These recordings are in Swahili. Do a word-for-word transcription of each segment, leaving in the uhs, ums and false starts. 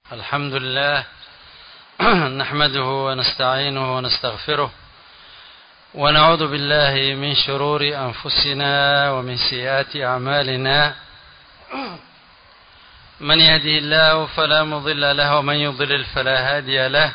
الحمد لله نحمده ونستعينه ونستغفره ونعوذ بالله من شرور أنفسنا ومن سيئات أعمالنا من يهده الله فلا مضل له ومن يضلل فلا هادي له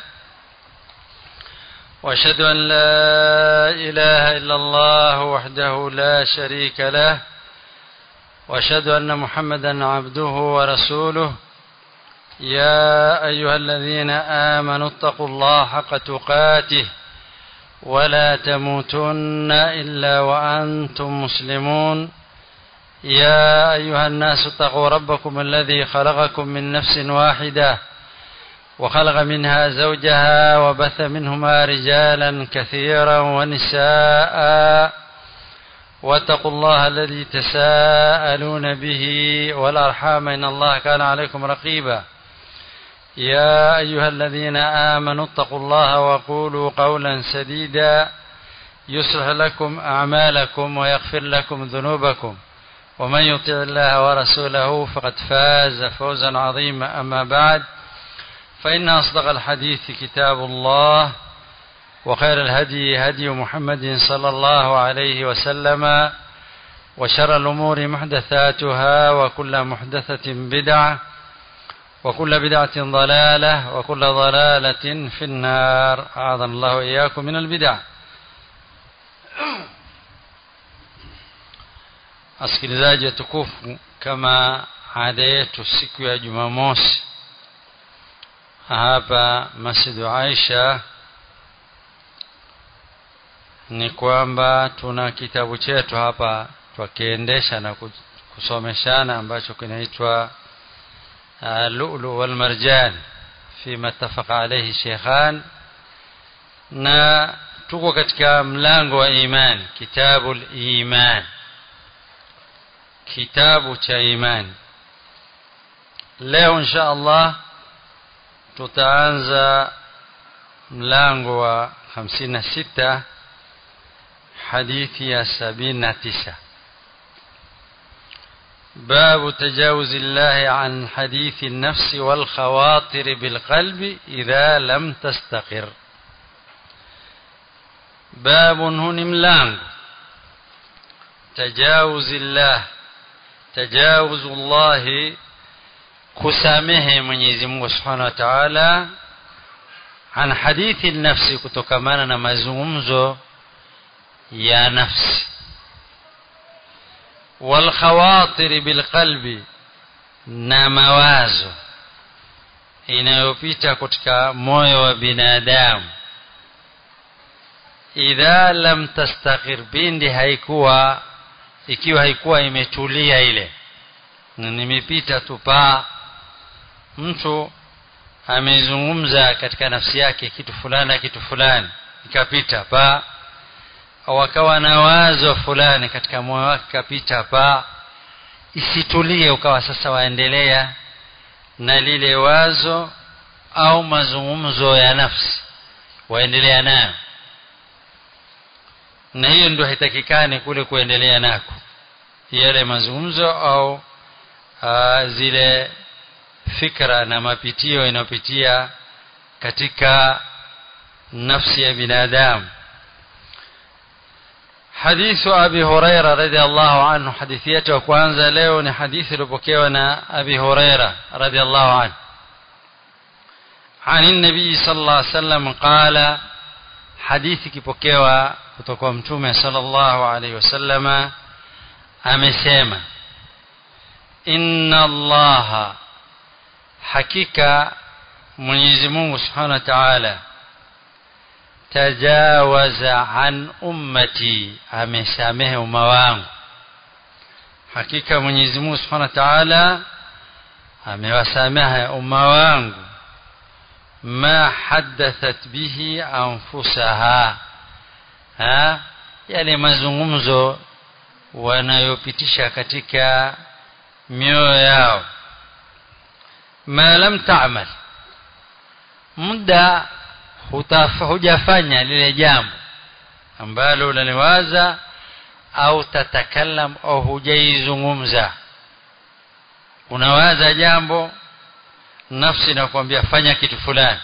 وأشهد أن لا إله إلا الله وحده لا شريك له وأشهد أن محمدا عبده ورسوله يا أيها الذين آمنوا اتقوا الله حق تقاته ولا تموتن إلا وأنتم مسلمون يا أيها الناس اتقوا ربكم الذي خلقكم من نفس واحدة وخلق منها زوجها وبث منهما رجالا كثيرا ونساء واتقوا الله الذي تساءلون به والأرحام إن الله كان عليكم رقيبا يا أيها الذين آمنوا اتقوا الله وقولوا قولا سديدا يصلح لكم أعمالكم ويغفر لكم ذنوبكم ومن يطع الله ورسوله فقد فاز فوزا عظيما أما بعد فإن أصدق الحديث كتاب الله وخير الهدي هدي محمد صلى الله عليه وسلم وشر الأمور محدثاتها وكل محدثة بدعة وكل بدعة ضلالة وكل ضلالة في النار أعاذنا الله وإياكم من البدع. Asikilizaji tukufu, kama ada yetu siku ya Jumamosi hapa Masjid Aisha ni kwamba tuna kitabu chetu hapa tukiendesha na kusomeshana ambacho kinaitwa Lu'lu' wal Marjan fima ittafaqa alayhi shaykhan, na tuko katika mlango wa imani, kitabul iman, kitabu cha imani. Leo insha Allah tutaanza mlango wa hamsini na sita hadithi ya sabini na tisa. باب تجاوز الله عن حديث النفس والخواطر بالقلب إذا لم تستقر. باب هنا ملان تجاوز الله، تجاوز الله كسامه Mwenyezi Mungu Subhanahu wa Ta'ala عن حديث النفس, kutokamana na mazungumzo ya nafsi, wal khawatir bil qalbi, na mawazo inayopita katika moyo wa binadamu. Idha lam tastaqir, bindi haikuwa, ikiwa haikuwa imetulia ile, na nimepita tu pa mtu amezungumza katika nafsi yake kitu fulani kitu fulani ikapita pa, au akawa na wazo fulani katika moyo wake kapita pa, isitulie ukawa sasa waendelea na lile wazo au mazungumzo ya nafsi waendelea nayo, na hiyo ndio haitakikani kule kuendelea nako yale mazungumzo au aa, zile fikra na mapitio inayopitia katika nafsi ya binadamu. حديث أبي هريرة رضي الله عنه, حديثيته kwanza leo ni hadithi iliyopokewa na Abi Huraira رضي الله عنه عن النبي صلى الله عليه وسلم قال, hadithi kipokewa kutoka kwa Mtume sallallahu alayhi wasallam amesema, inna Allaha, hakika Mwenyezi Mungu Subhanahu wa Ta'ala, tajawaza an ummati, amesamehe umma wangu. Hakika Mwenyezi Mungu Subhanahu wa Ta'ala amewasamehe umma wangu ma haddathat bihi anfusaha, ha, yale mazungumzo wanayopitisha katika mioyo yao. Ma lam ta'mal, muda hujafanya lile jambo ambalo unaliwaza au tatakallam au hujaizungumza. Unawaza jambo nafsi inakwambia fanya kitu fulani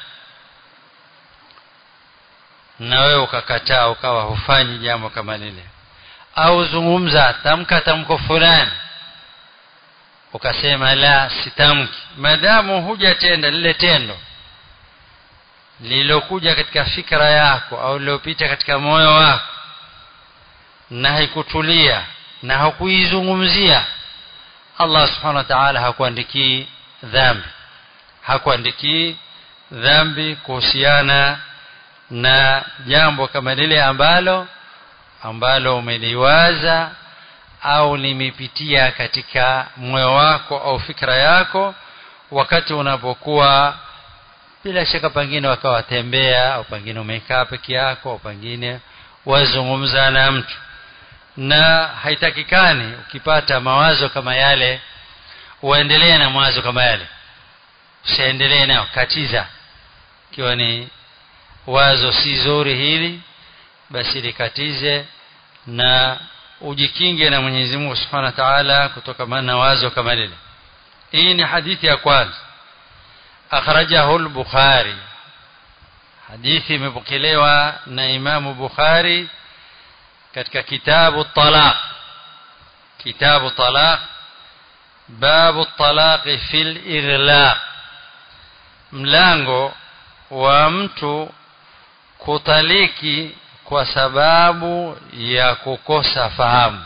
na wewe ukakataa ukawa hufanyi jambo kama lile, au zungumza tamka tamko fulani ukasema la sitamki, madamu hujatenda lile tendo lilokuja katika fikra yako au lilopita katika moyo wako na haikutulia na hakuizungumzia, Allah subhanahu wa ta'ala hakuandiki dhambi, hakuandiki dhambi kuhusiana na jambo kama lile ambalo ambalo umeliwaza au limepitia katika moyo wako au fikra yako wakati unapokuwa bila shaka pengine wakawa tembea au pengine umekaa peke yako au pengine wazungumza na mtu. Na haitakikani ukipata mawazo kama yale uendelee na mawazo kama yale, usiendelee nao, katiza. Kiwa ni wazo si zuri hili basi likatize na ujikinge na Mwenyezi Mungu Subhanahu wa Ta'ala kutokana na wazo kama lile. Hii ni hadithi ya kwanza, akhrajahu al-Bukhari. Hadithi imepokelewa na Imam Bukhari katika kitabu talaq, kitabu talaq, babu talaq fil ighlaq, mlango wa mtu kutaliki kwa sababu ya kukosa fahamu.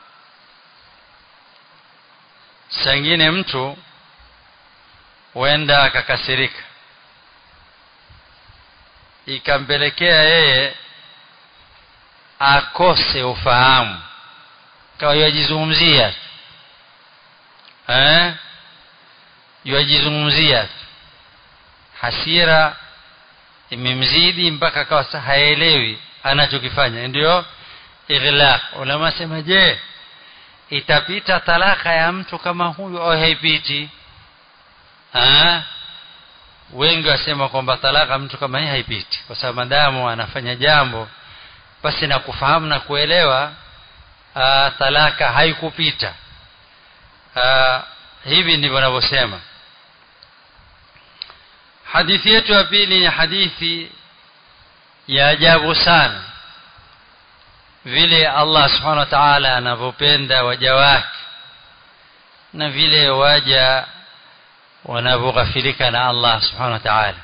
Sangine mtu huenda akakasirika ikampelekea yeye akose ufahamu, kwa hiyo yajizungumzia eh yajizungumzia hasira imemzidi mpaka akawa haelewi anachokifanya, ndio ighlaq. Ulama sema je, itapita talaka ya mtu kama huyu au haipiti? Ah, wengi wasema kwamba talaka mtu kama hii haipiti, kwa sababu madamu anafanya jambo basi na kufahamu na kuelewa, aa, talaka haikupita. Aa, hivi ndivyo wanavyosema. Hadithi yetu ya pili ni hadithi ya ajabu sana, vile Allah Subhanahu wa Ta'ala anavyopenda waja wake na vile waja wanavyoghafilika na Allah Subhanahu wa Ta'ala.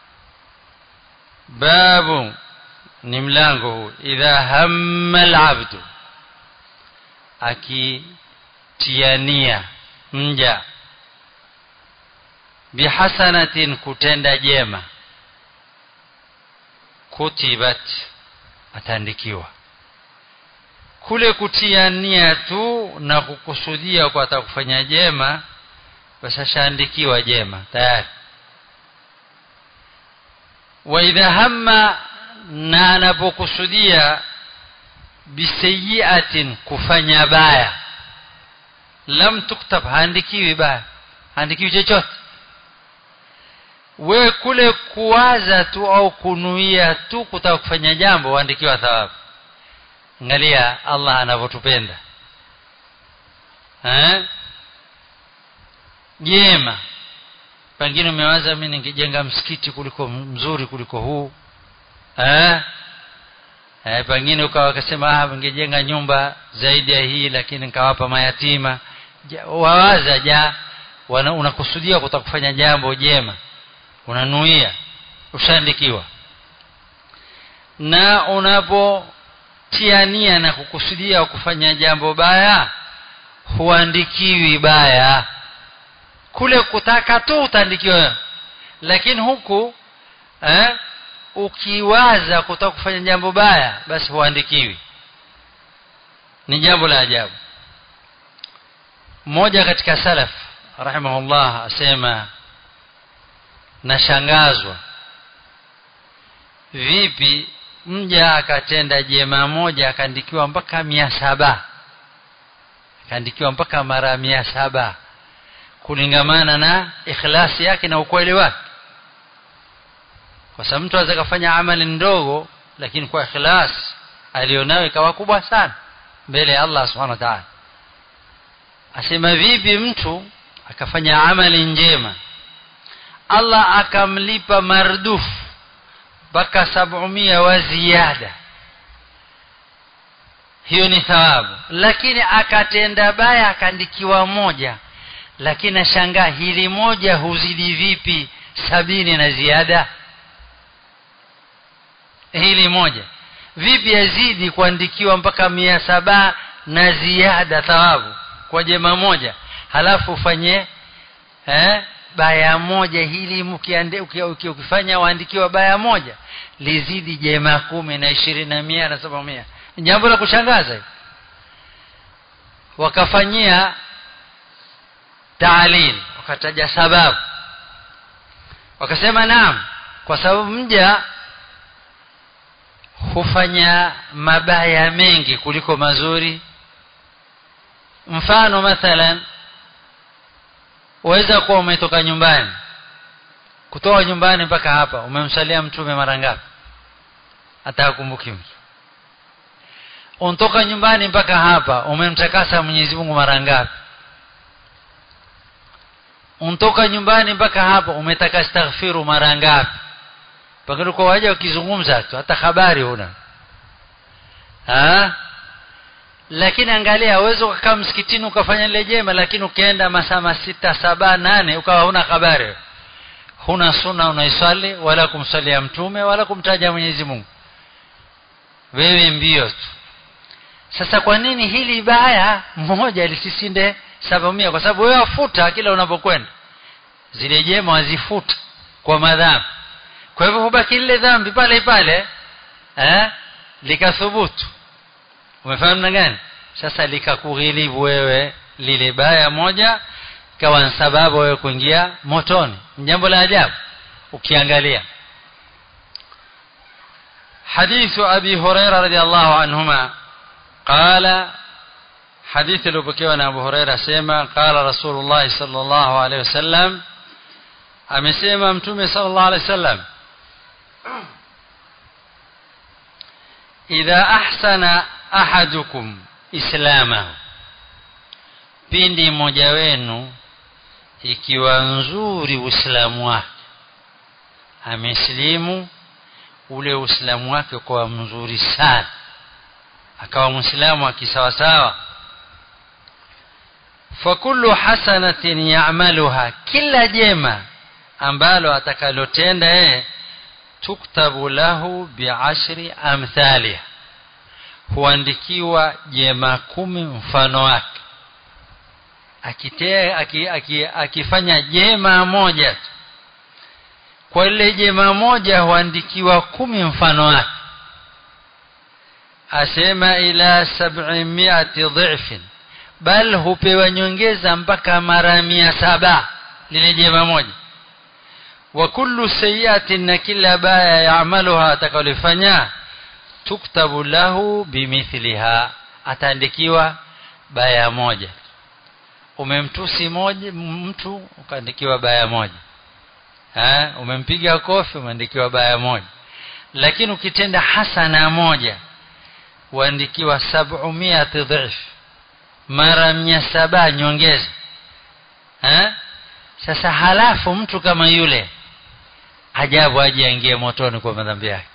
Babu ni mlango huu, idha hamma al-abdu, akitiania mja bihasanatin, kutenda jema, kutibat, ataandikiwa. Kule kutiania tu na kukusudia kwa atakufanya jema basi ashaandikiwa jema tayari. Wa idha hamma, na anapokusudia bisayiatin, kufanya baya, lam tuktab, haandikiwi baya, haandikiwi chochote. We kule kuwaza tu au kunuia tu kutaka kufanya jambo waandikiwa thawabu. Angalia Allah anavyotupenda eh jema. Pengine umewaza mimi ningejenga msikiti kuliko mzuri kuliko huu eh eh pengine ukawa ukasema ah ningejenga nyumba zaidi ya hii lakini nikawapa mayatima. Wawaza ja unakusudia kutaka kufanya jambo jema, unanuia, ushaandikiwa. Na unapotia nia na kukusudia kufanya jambo baya huandikiwi baya. Kule kutaka tu utaandikiwa, lakini huku eh ukiwaza kutaka kufanya jambo baya basi huandikiwi. Ni jambo la ajabu. Mmoja katika salaf rahimahullah asema, nashangazwa vipi mja akatenda jema moja akaandikiwa mpaka mia saba, akaandikiwa mpaka mara mia saba kulingamana na ikhlasi yake na ukweli wake. Kwa sababu mtu anaweza kufanya amali ndogo lakini kwa ikhlas alionayo ikawa kubwa sana mbele ya Allah Subhanahu wa Ta'ala. Asema vipi mtu akafanya amali njema Allah akamlipa mardufu mpaka sab'umia wa ziada, hiyo ni thawabu. Lakini akatenda baya akaandikiwa moja, lakini shangaa hili moja huzidi vipi sabini na ziada? Hili moja vipi yazidi kuandikiwa mpaka mia saba na ziada thawabu kwa jema moja? Halafu ufanye eh baya moja, hili ukifanya waandikiwa baya moja lizidi jema kumi na ishirini na mia na saba mia. Jambo la kushangaza. Wakafanyia ta'lil, wakataja sababu, wakasema naam, kwa sababu mja hufanya mabaya mengi kuliko mazuri. Mfano mathalan, waweza kuwa umetoka nyumbani, kutoka nyumbani mpaka hapa umemsalia mtume mara ngapi? Hata ukumbuki mtu. Unatoka nyumbani mpaka hapa umemtakasa Mwenyezi Mungu mara ngapi? Unatoka nyumbani mpaka hapa umetaka astaghfiru mara ngapi? Pengine kwa waje ukizungumza tu hata habari huna. Ah? Lakini angalia, uwezo kukaa msikitini ukafanya lile jema, lakini ukienda masaa sita saba nane ukawa huna habari. Huna sunna unaisali wala kumsalia mtume wala kumtaja Mwenyezi Mungu. Wewe mbio tu. Sasa kwa nini hili baya mmoja lisisinde sabamia? Kwa sababu wewe wafuta kila unapokwenda, zile jema wazifuta kwa madhambi. Kwa hivyo hubaki ile dhambi pale pale eh likathubutu. Umefahamu na gani? Sasa likakughilibu wewe lile baya moja, kawa sababu wewe kuingia motoni. Jambo la ajabu ukiangalia. Hadithu Abi Hurairah radhiyallahu anhuma qala, hadithi iliyopokewa na Abu Hurairah sema qala Rasulullah sallallahu alaihi wasallam, amesema mtume sallallahu alaihi wasallam, idha ahsana ahadukum islamahu, pindi mmoja wenu ikiwa nzuri uislamu wake, ameslimu ule uislamu wake kwa mzuri sana, akawa muislamu akisawa sawa, fa kullu hasanatin ya'maluha, kila jema ambalo atakalotenda yeye, tuktabu lahu bi'ashri amthaliha, huandikiwa jema kumi mfano wake. Akitea aki, aki, akifanya jema moja tu, kwa ile jema moja huandikiwa kumi mfano wake. Asema ila sab'imiati dhifin, bal hupewa nyongeza mpaka mara mia saba lile jema moja. Wa kullu sayyi'atin, na kila baya yaamaluha atakalofanya, tuktabu lahu bimithliha, ataandikiwa baya moja. Umemtusi moja mtu ukaandikiwa baya moja, ha umempiga kofi umeandikiwa baya moja. Lakini ukitenda hasana moja uandikiwa sab'umiati dhif, mara mia saba nyongeza. Ha sasa halafu mtu kama yule ajabu aje aingie motoni kwa madhambi yake?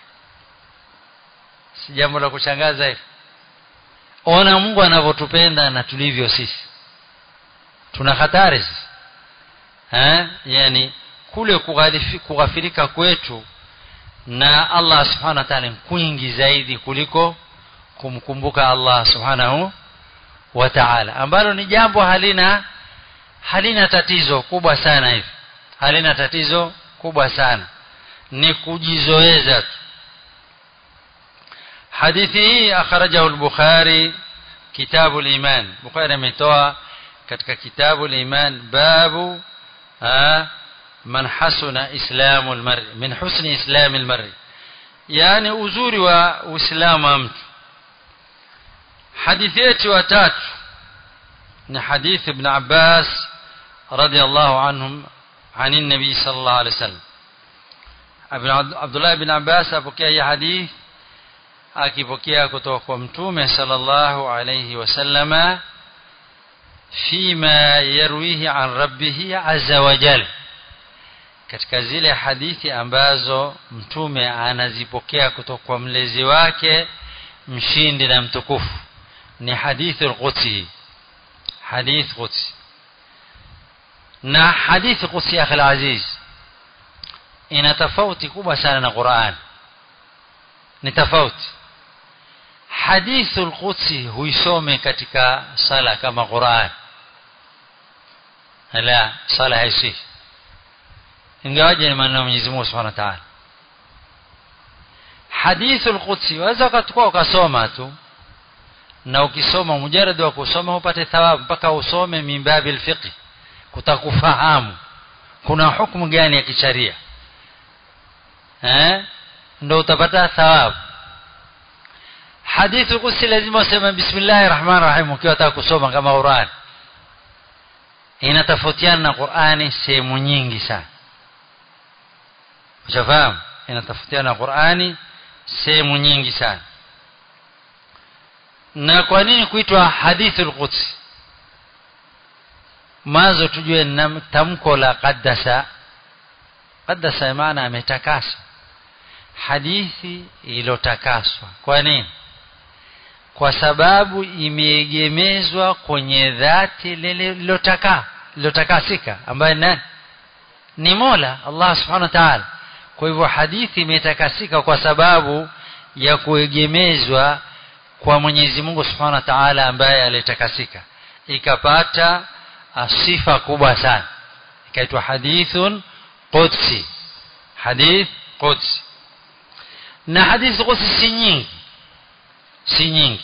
Si jambo la kushangaza hili? Ona Mungu anavyotupenda na tulivyo sisi. Tuna hatari sisi. Eh? Yani kule kughafirika kwetu na Allah subhanahu wa ta'ala kwingi zaidi kuliko kumkumbuka Allah subhanahu wa ta'ala, ambalo ni jambo halina halina tatizo kubwa sana hivi. Halina tatizo kubwa sana, ni kujizoeza tu. Hadithi hii akhrajahu al-Bukhari kitabu al-Iman. Bukhari ametoa katika kitabu al-Iman, babu ha man hasuna islamu al-mar'i, min husni islami al-mar'i, yani uzuri wa uislamu wa mtu. Hadithi yetu ya tatu ni hadith ibn Abbas radiyallahu anhum عن النبي صلى الله عليه وسلم. عبد الله بن عباس apokea hii hadith akipokea kutoka kwa mtume sallallahu alayhi wasallama, fima yarwihi an rabbih azza wa jalla, katika zile hadithi ambazo mtume anazipokea kutoka kwa mlezi wake mshindi na mtukufu ni hadithul qudsi. Hadith qudsi na hadith qudsi ya akhi aziz ina tofauti kubwa sana na Qur'an. Ni tofauti. Hadithul qudsi huisome katika sala kama Qur'an. La, sala haisi. Ingawaje ni maneno ya Mwenyezi Mungu Subhanahu wa Ta'ala. Hadithul qudsi waweza kuchukua ukasoma tu, na ukisoma mujarrad wa kusoma upate thawabu mpaka usome mimbabil fiqh, kutakufahamu kuna hukumu gani ya kisheria, eh ndio utapata thawabu. Hadithul qudsi lazima useme bismillahir rahmanir rahim ukiwa unataka kusoma kama Qur'an. Inatofautiana na Qur'ani sehemu nyingi sana. Ushafahamu? Inatofautiana na Qur'ani sehemu nyingi sana. Na kwa nini kuitwa hadithul qudsi? Mazo tujue na tamko la qaddasa. Qaddasa maana ametakasa. Hadithi ilotakaswa. Kwa nini? Kwa sababu imeegemezwa kwenye dhati lililotaka lilotakasika ambaye nani? Ni Mola Allah Subhanahu wa Ta'ala. Kwa hivyo hadithi imetakasika kwa sababu ya kuegemezwa kwa Mwenyezi Mungu Subhanahu wa Ta'ala ambaye alitakasika, ikapata sifa kubwa sana, ikaitwa hadithun qudsi. Hadith qudsi. Na hadith qudsi si nyingi, si nyingi,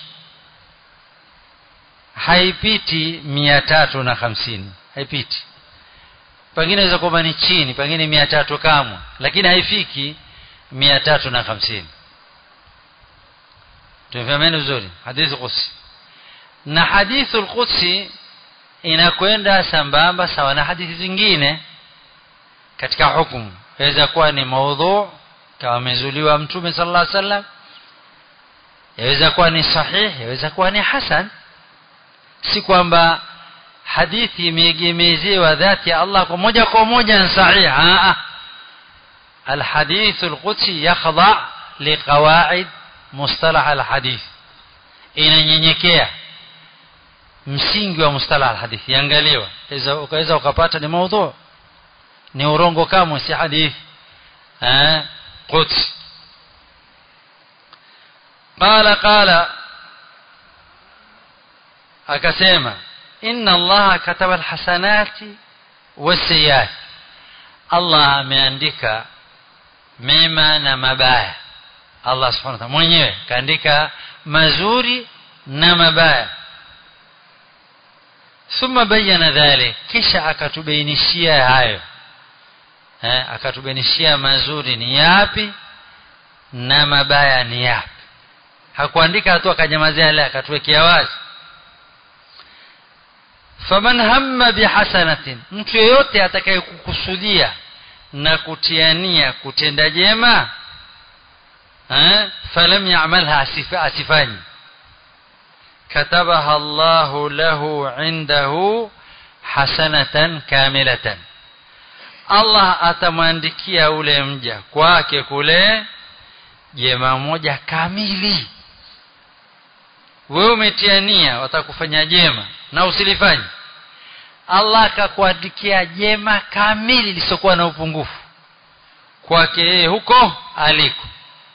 haipiti mia tatu na hamsini, haipiti. Pengine inaweza kuwa ni chini, pengine mia tatu kamwe, lakini haifiki mia tatu na hamsini. Tumefahameni vizuri hadithi qudsi. Na hadithul qudsi inakwenda sambamba sawa na hadithi zingine katika hukumu. Inaweza kuwa ni maudhu kama amezuliwa Mtume sallallahu alaihi wasallam, inaweza kuwa ni sahihi, inaweza kuwa ni hasan. Si kwamba hadithi imegemezewa dhati ya Allah kwa moja kwa moja ni sahihi. Ah, الحديث القدسي يخضع لقواعد مصطلح الحديث. Inanyenyekea msingi wa mustalah alhadith, yangaliwa iza ukaweza ukapata ni maudhu, ni urongo kama si hadith eh quds. qala qala akasema inna Allah kataba alhasanati wasiyat, Allah ameandika mema na mabaya. Allah Subhanahu wa Ta'ala mwenyewe kaandika mazuri na mabaya. Thumma bayyana dhalik, kisha akatubainishia hayo, eh akatubainishia mazuri ni yapi na mabaya ni yapi. Hakuandika tu akanyamazia, la, akatuwekea wazi. Faman hamma bihasanatin, mtu yeyote atakayekukusudia na kutiania kutenda jema, eh falam ya'malha, asifanyi, katabaha Allahu lahu indahu hasanatan kamilatan, Allah atamwandikia ule mja kwake kule jema moja kamili. Wewe umetiania watakufanya jema na usilifanye, Allah akakuandikia jema kamili lisokuwa na upungufu kwake yeye huko aliko.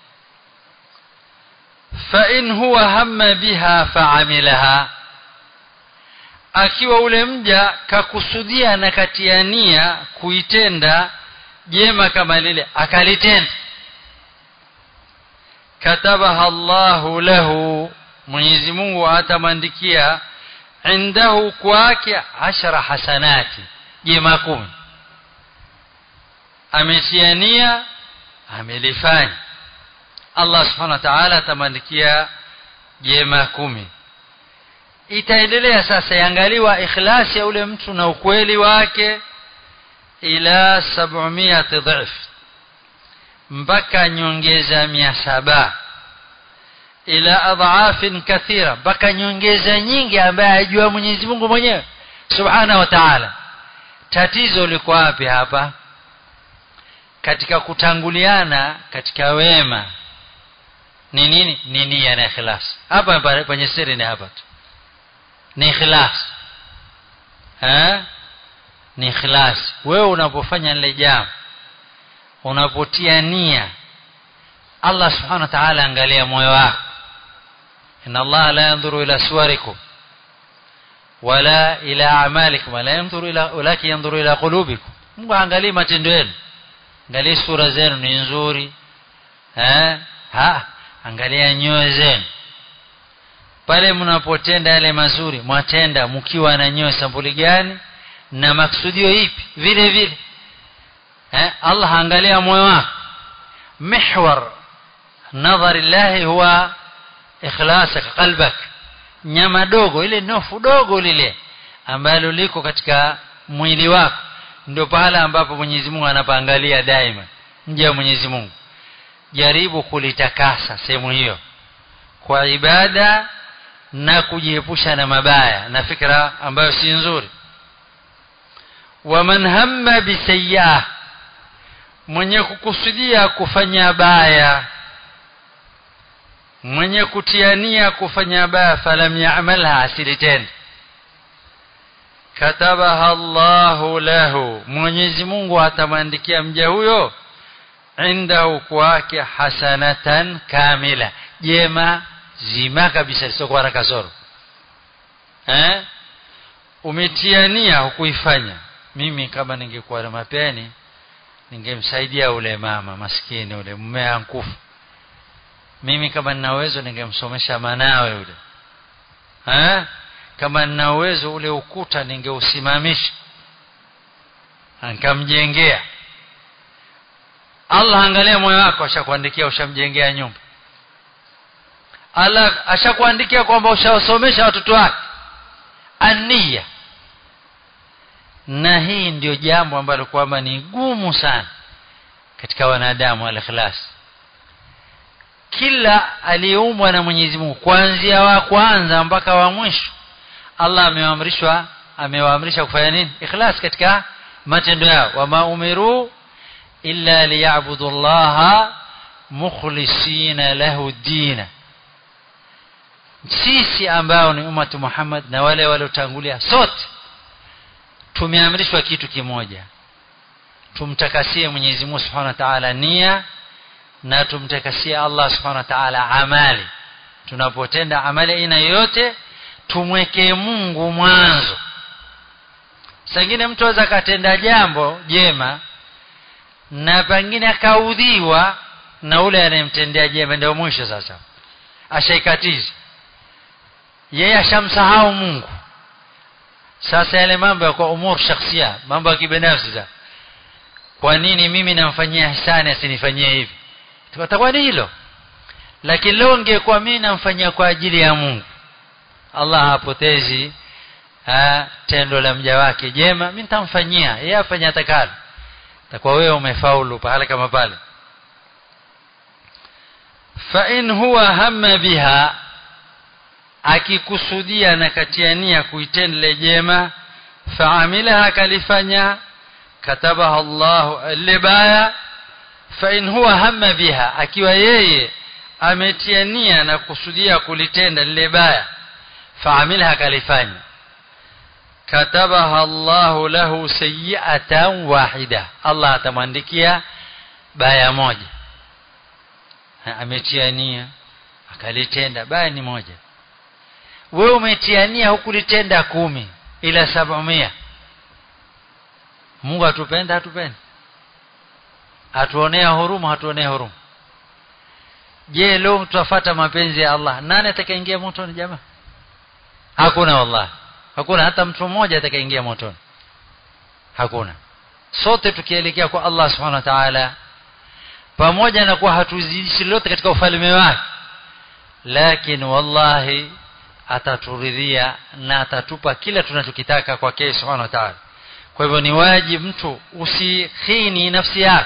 Fa in huwa hamma biha fa'amilaha, akiwa ule mja kakusudia na katiania kuitenda jema kama lile akalitenda, katabaha Allahu lahu, Mwenyezi Mungu atamwandikia indahu kwake ashara hasanati, jema kumi. Ametiania, amelifanya, Allah Subhanahu wa Ta'ala atamwandikia jema kumi. Itaendelea sasa, yangaliwa ikhlasi ya ule mtu na ukweli wake, ila sab'umia dhif, mpaka nyongeza mia saba, ila adhaafin kathira, mpaka nyongeza nyingi ambaye ajua Mwenyezi Mungu mwenyewe Subhanahu wa Ta'ala. Tatizo liko wapi hapa? katika kutanguliana katika wema ni nini? Ni nia na ikhlas. Hapa kwenye siri ni hapa tu, ni ikhlas. Ha? Ni ikhlas. Wewe unapofanya lile jambo, unapotia nia, Allah subhanahu wa ta'ala angalia moyo wako. inna Allah la yanzuru ila suwarikum wala ila a'malikum wala yanzuru ila walakin yanzuru ila qulubikum. Mungu angalia matendo yenu, angalia sura zenu ni nzuri, eh ha angalia nyoyo zenu. Pale mnapotenda yale mazuri, mwatenda mkiwa na nyoyo sampuli gani na maksudio ipi? Vile vile eh Allah angalia moyo wako. Mihwar nadhar Allah huwa ikhlasak qalbak. Nyama dogo ile, nofu dogo lile ambalo liko katika mwili wako, ndio pale ambapo Mwenyezi Mungu anapaangalia daima. Nje ya Mwenyezi Mungu, jaribu kulitakasa sehemu hiyo kwa ibada na kujiepusha na mabaya na fikra ambayo si nzuri. Wa man hamma bisayyi'ah, mwenye kukusudia kufanya baya, mwenye kutiania kufanya baya, falam ya'malha, asilitende, katabaha Allahu lahu, Mwenyezi Mungu atamwandikia mja huyo indahu kwake hasanatan kamila, jema zima kabisa lisokuwa na kasoro. Eh umetiania hukuifanya. Mimi kama ningekuwa na mapeni ningemsaidia ule mama maskini, ule mume ankufu. Mimi kama nina uwezo ningemsomesha manawe yule. Eh kama nina uwezo ule ukuta ningeusimamisha, nikamjengea. Allah angalia moyo wako, ashakuandikia ushamjengea nyumba. Allah ashakuandikia kwamba ushawasomesha watoto wake. Ania. Na hii ndio jambo ambalo kwamba ni gumu sana katika wanadamu, al-ikhlas. Kila aliumbwa na Mwenyezi Mungu, kuanzia wa kwanza mpaka wa mwisho, Allah amewaamrishwa amewaamrisha kufanya nini? Ikhlas katika matendo yao. Wama umiru illa liya'budu Allaha mukhlisina lahu dina. Sisi ambao ni umatu Muhammad na wale waliotangulia, sote tumeamrishwa kitu kimoja, tumtakasie Mwenyezi Mungu Subhanahu wa Ta'ala nia, na tumtakasie Allah Subhanahu wa Ta'ala amali. Tunapotenda amali aina yote tumwekee Mungu mwanzo. Sangine mtu aweza katenda jambo jema na pengine akaudhiwa na ule anayemtendea jema, ndio mwisho sasa ashaikatiza, yeye ashamsahau Mungu. Sasa yale mambo ya kwa umur shakhsia, mambo ya kibinafsi za kwa nini mimi namfanyia ihsani asinifanyie hivi, tutakuwa ni hilo. Lakini leo ingekuwa mimi namfanyia kwa ajili ya Mungu, Allah hapotezi ha, tendo la mja wake jema, mimi nitamfanyia yeye afanye atakalo. Takuwa wewe umefaulu pale kama pale. Fa in huwa hamma biha, akikusudia na katiania kuitenda jema, faamilaha, kalifanya, katabaha Allah libaya. Fa in huwa hamma biha, akiwa yeye ametiania na kusudia kulitenda lile baya, faamilaha, kalifanya, katabaha Allah lahu sayyi'atan wahida, Allah atamwandikia baya moja. Ametiania akalitenda, baya ni moja. Wewe umetiania hukulitenda kumi ila sabini. Mungu atupenda atupenda, atuonea huruma atuonea huruma. Je, leo tutafuata mapenzi ya Allah, nani atakayeingia motoni jamaa? Hakuna, wallahi hakuna hata mtu mmoja atakayeingia motoni, hakuna. Sote tukielekea kwa Allah Subhanahu wa Ta'ala, pamoja na kuwa hatuzidishi lolote katika ufalme wake, lakini wallahi ataturidhia na atatupa kila tunachokitaka kwa yeye Subhanahu wa Ta'ala. Kwa hivyo ni wajibu mtu usikhini nafsi yako.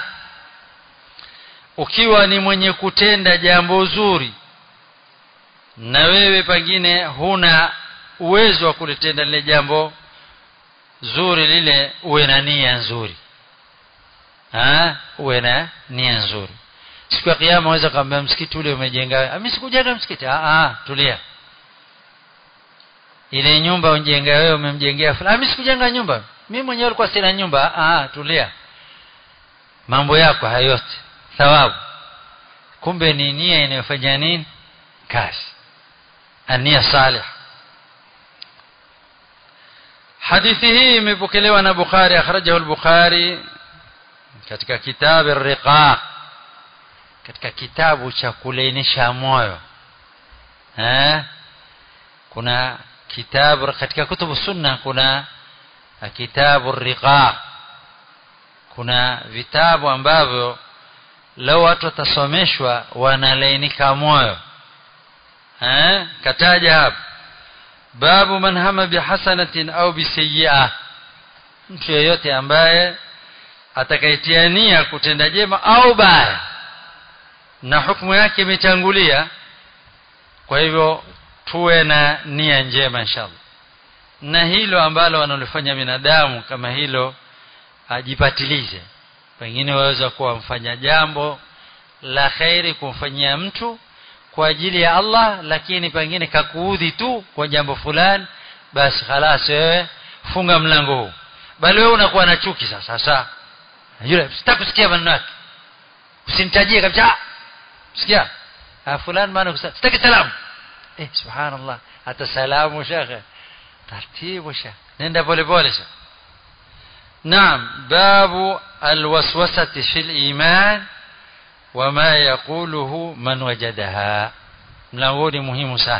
Ukiwa ni mwenye kutenda jambo zuri na wewe pengine huna uwezo wa kulitenda lile jambo zuri lile, uwe na nia nzuri. ha uwe na nia nzuri. Siku ya kiyama waweza kumwambia msikiti ule umejenga, mimi sikujenga msikiti. Ah ah, tulia. Ile nyumba unjenga wewe umemjengea fulani, mimi sikujenga nyumba, mimi mwenyewe nilikuwa sina nyumba. Ah ah, tulia. Mambo yako hayo yote thawabu, kumbe ni nia inayofanya nini kazi, ania salih. Hadithi hii imepokelewa na Bukhari, akhrajahu al-Bukhari katika kitabu ar-Riqaq, katika kitabu cha kulainisha moyo. Eh, kuna kitabu katika kutubu sunna, kuna kitabu ar-Riqaq, kuna vitabu ambavyo lao watu watasomeshwa wanalainika moyo. Eh, kataja hapa babu man hama bihasanatin au bisayyi'ah, mtu yeyote ambaye atakayetiania kutenda jema au baya na hukumu yake imetangulia. Kwa hivyo tuwe na nia njema inshallah, na hilo ambalo wanalofanya binadamu kama hilo ajipatilize. Pengine waweza kuwa mfanya jambo la khairi kumfanyia mtu kwa ajili ya Allah, lakini pengine kakuudhi tu kwa jambo fulani, basi خلاص wewe funga mlango huu. Bali wewe unakuwa na chuki sasa. Sasa yule sitaki kusikia maneno yake, usinitajie kabisa. Sikia ah fulani maana sitaki salamu. Eh subhanallah, hata salamu shekhe taratibu shekhe, nenda pole pole shekhe. Naam, babu alwaswasati fil iman wama yaquluhu man wajadaha. Mlango ni muhimu sana,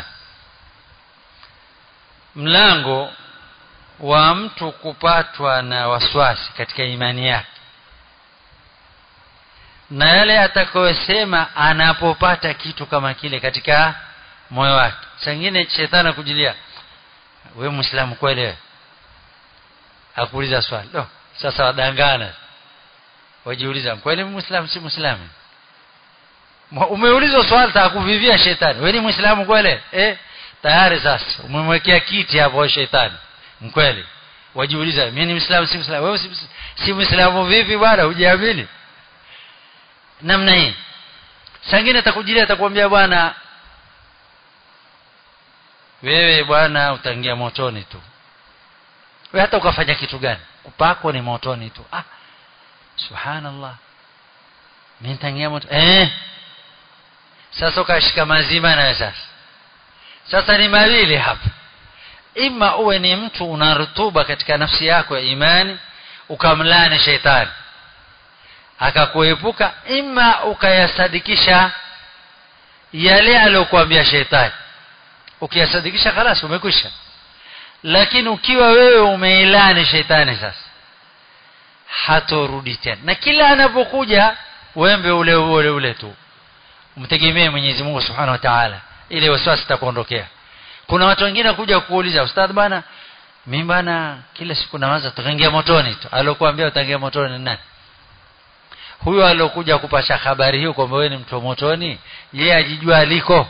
mlango wa mtu kupatwa na waswasi katika imani yake, na yale atakayosema anapopata kitu kama kile katika moyo wake. Sangine shetani kujilia, wewe Muislamu kweli wewe? Akuuliza swali, oh sasa wadangana, wajiuliza kweli Muislamu si Muislamu? Umeulizwa swali takuvivia shetani, wewe ni Muislamu kweli? Eh tayari sasa umemwekea kiti hapo shetani. Mkweli wajiuliza, mimi ni Muislamu si Muislamu? Wewe si, si Muislamu vipi bwana, hujiamini namna hii? Sangine atakujilia atakwambia, bwana wewe bwana utaingia motoni tu. Wewe hata ukafanya kitu gani upako ni motoni tu. Ah subhanallah, mimi nitaingia moto. Eh sasa ukashika mazima na sasa sasa ni mawili hapa, ima uwe ni mtu una rutuba katika nafsi yako ya imani ukamlani shetani akakuepuka, ima ukayasadikisha yale aliyokuambia shetani. Ukiyasadikisha خلاص umekwisha. Lakini ukiwa wewe umeilani shetani sasa hatorudi tena, na kila anapokuja wembe ule ule ule tu. Mtegemee Mwenyezi Mungu Subhanahu wa Ta'ala, ile waswasi itakuondokea. Kuna watu wengine kuja kuuliza, ustadh bana mimi bana kila siku nawaza tutaingia motoni tu. Alokuambia utaingia motoni nani? Huyo alokuja kupasha habari hiyo kwamba wewe ni mtu wa motoni, yeye ajijua aliko.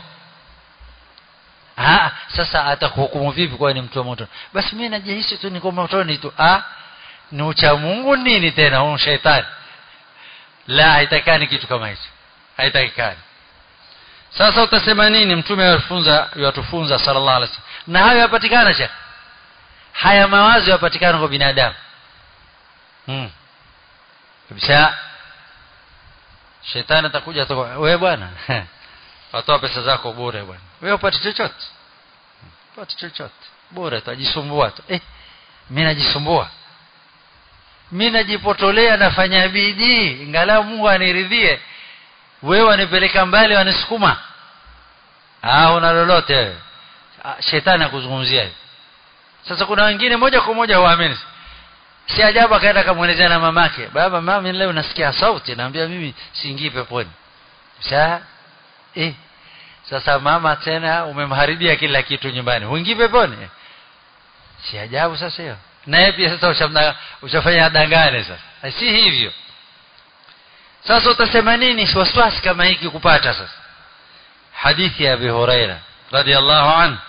Ah sasa atakuhukumu vipi kwa ni mtu wa motoni? Basi mimi najihisi tu niko motoni tu. Ah ni ucha Mungu nini tena huyo shetani? La, haitakani kitu kama hicho, haitakani. Sasa utasema nini? Mtume alifunza, yatufunza sallallahu alaihi wasallam, na hayo yapatikana shekhi, haya mawazo yapatikana kwa binadamu. Hmm kabisa. Shetani atakuja atakwambia, wewe bwana watoa pesa zako bure bwana, wewe upate chochote, upate chochote bure, utajisumbua tu. Eh mimi najisumbua, mimi najipotolea, nafanya bidii ingalau Mungu aniridhie, wewe wanipeleka mbali wanisukuma. Ah una lolote wewe, shetani akuzungumzia hivi. Sasa kuna wengine moja kwa moja huamini. Si ajabu akaenda kumuelezea na mamake, baba mama leo nasikia sauti naambia mimi siingii peponi. Sasa eh sasa mama tena umemharibia kila kitu nyumbani, huingii peponi. Si ajabu sasa hiyo, naye pia sasa ushamna ushafanya dangane sasa. Si hivyo. Sasa utasema nini waswasi kama hiki kupata sasa? Hadithi ya Abu Huraira radhiyallahu anhu,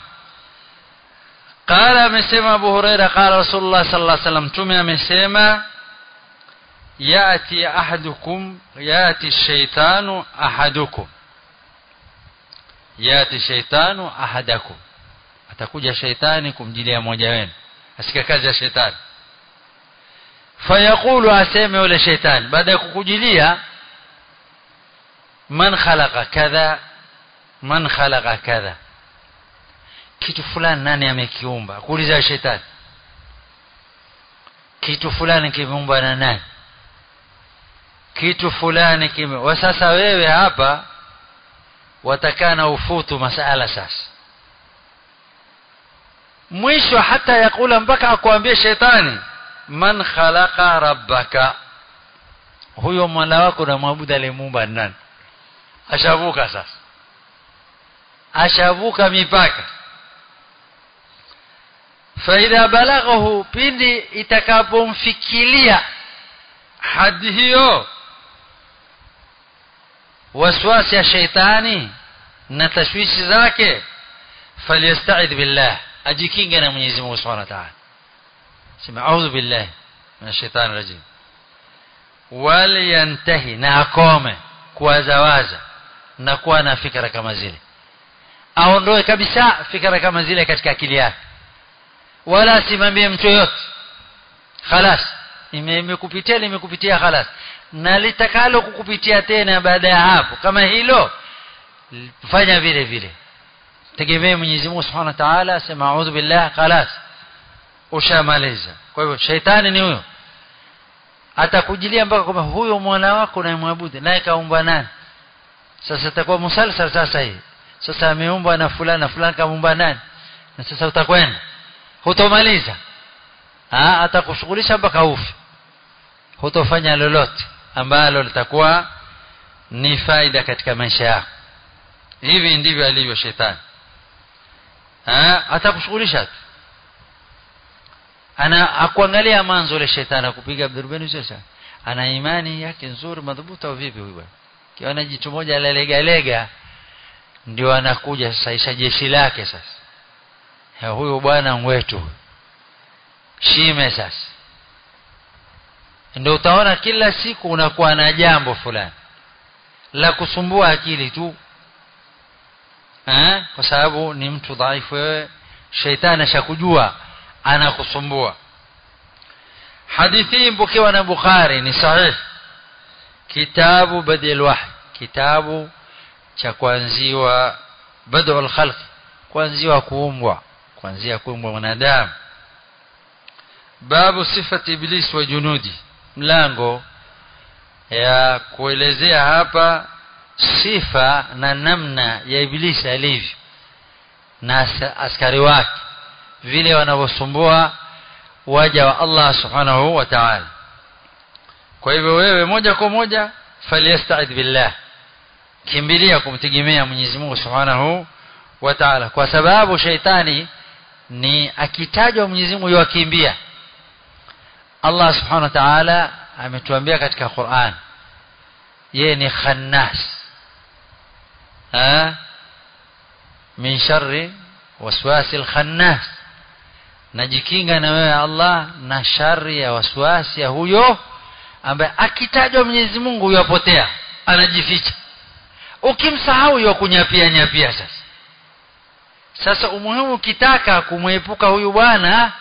qala amesema Abu Huraira, qala Rasulullah sallallahu alaihi wasallam, tume amesema yati ahadukum yati shaytanu ahadukum yati shaytanu ahadakum atakuja shaytani kumjilia mmoja wenu asika kazi ya shaytani fayaqulu aseme yule shaytani baada ya kukujilia man khalaqa kadha man khalaqa kadha kitu fulani nani amekiumba kuuliza shaytani kitu fulani kimeumba na nani kitu fulani kime wa sasa wewe hapa watakana ufutu masala sasa mwisho hata yakula mpaka akwambie shetani man khalaqa rabbaka huyo mola wako na maabudu aliyemuumba nani ashavuka sasa ashavuka mipaka faida balaghahu pindi itakapomfikilia hadi hiyo waswasi ya shaitani na tashwishi zake falyasta'idh billah ajikinga na Mwenyezi Mungu Subhanahu wa Ta'ala sema a'udhu billahi minash shaitani rajim wal yantahi na akome kuwazawaza na kuwa na fikra kama zile aondoe kabisa fikra kama zile katika akili yake wala simambie mtu yote خلاص imekupitia limekupitia خلاص na litakalo kukupitia tena baada ya hapo kama hilo fanya vile vile tegemea Mwenyezi Mungu Subhanahu wa Ta'ala sema a'udhu billah خلاص ushamaliza kwa hivyo shaitani ni huyo atakujilia mpaka kama huyo mwana wako unayemwabudu naye kaumba nani sasa itakuwa musalsal sasa hii sasa ameumba na fulani na fulani kaumba nani na sasa utakwenda hutomaliza ah atakushughulisha mpaka ufe hutofanya lolote ambalo litakuwa ni faida katika maisha yako hivi ndivyo alivyo shetani ah atakushughulisha tu ana akuangalia manzo ile shetani akupiga durubeni sasa ana imani yake nzuri madhubuti au vipi huyu bwana kiona jitu moja lalega lega ndio anakuja sasa isha jeshi lake sasa ya huyo bwana wetu shime sasa ndio utaona kila siku unakuwa na jambo fulani la kusumbua akili tu eh kwa sababu ni mtu dhaifu wewe shetani ashakujua anakusumbua hadithi mpokewa na Bukhari ni sahih kitabu badil wahy kitabu cha kuanziwa badul khalq kuanziwa kuumbwa kuanzia kuumbwa mwanadamu babu sifati iblis wa junudi mlango ya kuelezea hapa sifa na namna ya ibilisi alivyo na askari wake vile wanavyosumbua waja wa Allah Subhanahu wa Ta'ala kwa hivyo wewe moja kwa moja faliyasta'id billah kimbilia kumtegemea Mwenyezi Mungu Subhanahu wa Ta'ala kwa sababu shaitani ni akitajwa Mwenyezi Mungu yakimbia Allah Subhanahu wa Ta'ala ametuambia katika Qur'an yeye ni khannas ha min sharri waswasil khannas najikinga na wewe Allah na shari ya waswasi ya huyo ambaye akitajwa Mwenyezi Mungu yapotea anajificha ukimsahau yakunyapia nyapia sasa sasa umuhimu kitaka kumwepuka huyu bwana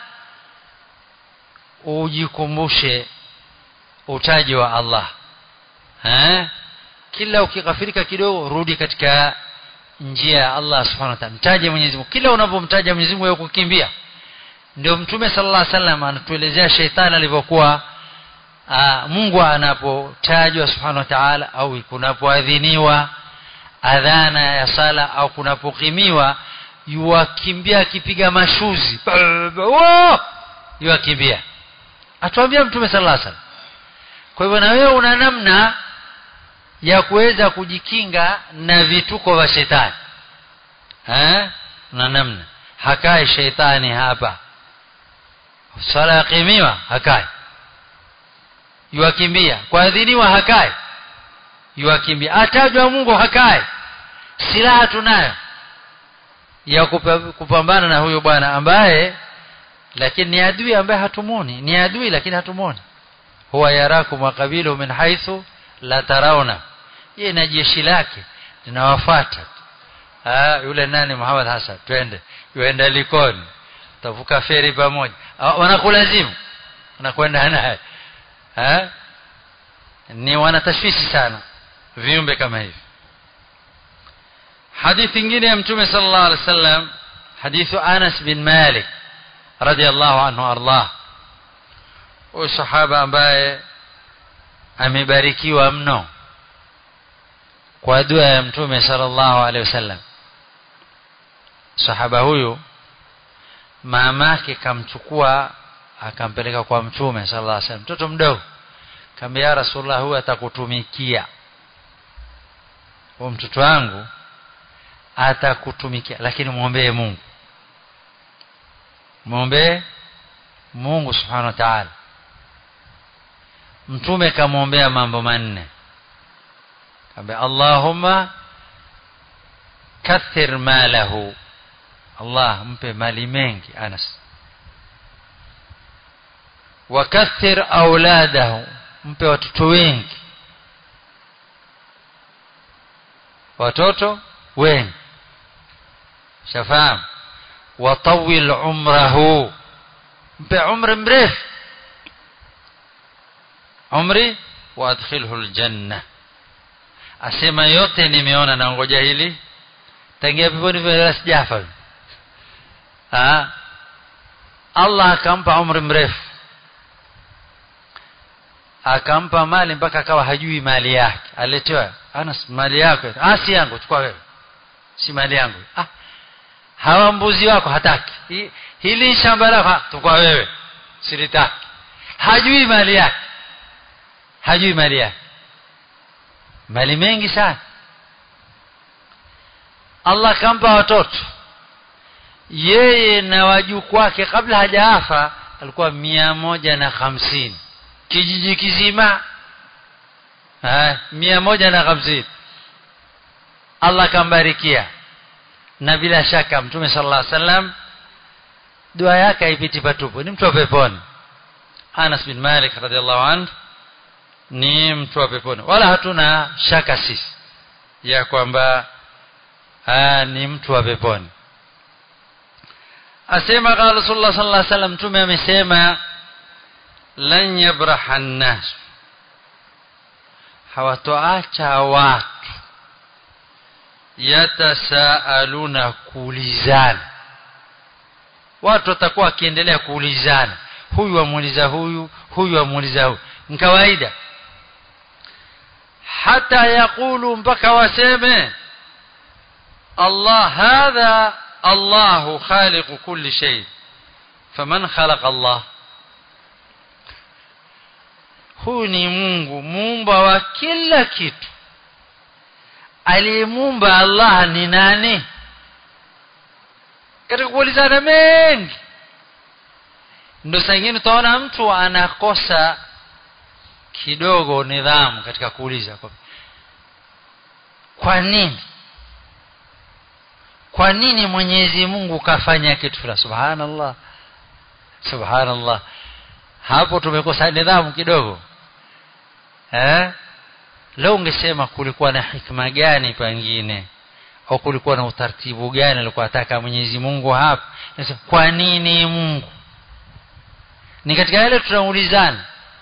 ujikumbushe utaji wa Allah eh kila ukikafirika kidogo rudi katika njia ya Allah Subhanahu wa Ta'ala mtaje Mwenyezi Mungu kila unapomtaja Mwenyezi Mungu yakukimbia ndio mtume sallallahu alaihi wasallam anatuelezea shetani alivyokuwa Mungu anapotajwa Subhanahu wa Ta'ala au kunapoadhiniwa adhana ya sala au kunapokimiwa yuakimbia akipiga mashuzi yuakimbia atuambia mtume sallallahu alaihi wasallam kwa hivyo na wewe una namna ya kuweza kujikinga na vituko vya shetani eh na namna hakai shetani hapa sala yakimiwa hakai yuakimbia kuadhiniwa hakai yuakimbia atajwa Mungu hakai silaha tunayo ya kupambana na huyo bwana ambaye lakini ni adui ambaye hatumoni ni adui lakini hatumoni huwa yarakum wa qabilu min haythu la tarawna. Yeye na jeshi lake linawafuata. Ah, yule nani Muhammad Hassan, twende yuenda Likoni, tavuka feri pamoja, wanakulazimu unakwenda naye. Eh, ni wanatashwishi sana viumbe kama hivi. Hadithi nyingine ya Mtume sallallahu alaihi wasallam, hadithu Anas bin Malik radiyallahu anhu ardah. Huyu sahaba ambaye amebarikiwa mno kwa dua ya Mtume sallallahu alaihi wasallam. Sahaba huyu mamake kamchukua akampeleka kwa Mtume sallallahu alaihi wasallam, mtoto mdogo. Kaambia, ya Rasulullah, huyu atakutumikia. Huyu mtoto wangu atakutumikia, lakini muombe Mungu. Muombe Mungu subhanahu wa ta'ala. Mtume kamuombea mambo manne. Kaambia, Allahumma kathir malahu, Allah mpe mali mengi Anas. Wa kathir auladahu, mpe watoto wengi, watoto wengi. Shafaam. Wa tawil umrahu, mpe umri mrefu, umri. Wa adkhilhu aljanna. Asema yote nimeona na ngoja hili tangia peponi vile sijafa. Ah, Allah akampa umri mrefu, akampa mali mpaka akawa hajui mali yake. Aletewa, Anas, mali yako. Ah, si yangu, chukua wewe. Si mali yangu. Ah, hawa mbuzi wako hataki. Hili shamba lako chukua wewe. Silitaki. Hajui mali yake. Hajui mali yake. Mali mengi sana. Allah kampa watoto. Yeye na wajukuu wake kabla hajaafa alikuwa mia moja na hamsini. Kijiji kizima ah mia moja na hamsini. Allah kambarikia. Na bila shaka Mtume sallallahu alaihi wasallam dua yake haipiti patupu, ni mtu wa peponi. Anas bin Malik radhiallahu anhu ni mtu wa peponi, wala hatuna shaka sisi ya kwamba ni mtu wa peponi. Asema qala Rasulullah sallallahu alaihi wasallam, Mtume amesema, lan yabraha an-nas, hawatoacha watu yatasaaluna, kuulizana. Watu watakuwa wakiendelea kuulizana, huyu amuuliza huyu, huyu amuuliza huyu, ni kawaida. Hata yakulu, mpaka waseme, Allah hadha Allahu khaliqu kulli shay, faman khalaqa Allah. Huyu ni Mungu, muumba wa kila kitu. Aliyemuumba Allah ni nani? Katika kuulizana mengi, ndio saa nyingine utaona mtu anakosa kidogo nidhamu katika kuuliza. Kwa nini? Kwa nini Mwenyezi Mungu kafanya kitu fulani? Subhanallah. Subhanallah. Hapo tumekosa nidhamu kidogo. Eh? Leo ungesema kulikuwa na hikma gani pengine, au kulikuwa na utaratibu gani alikuwa ataka Mwenyezi Mungu hapa? Nasema kwa nini Mungu? Ni katika yale tunaulizana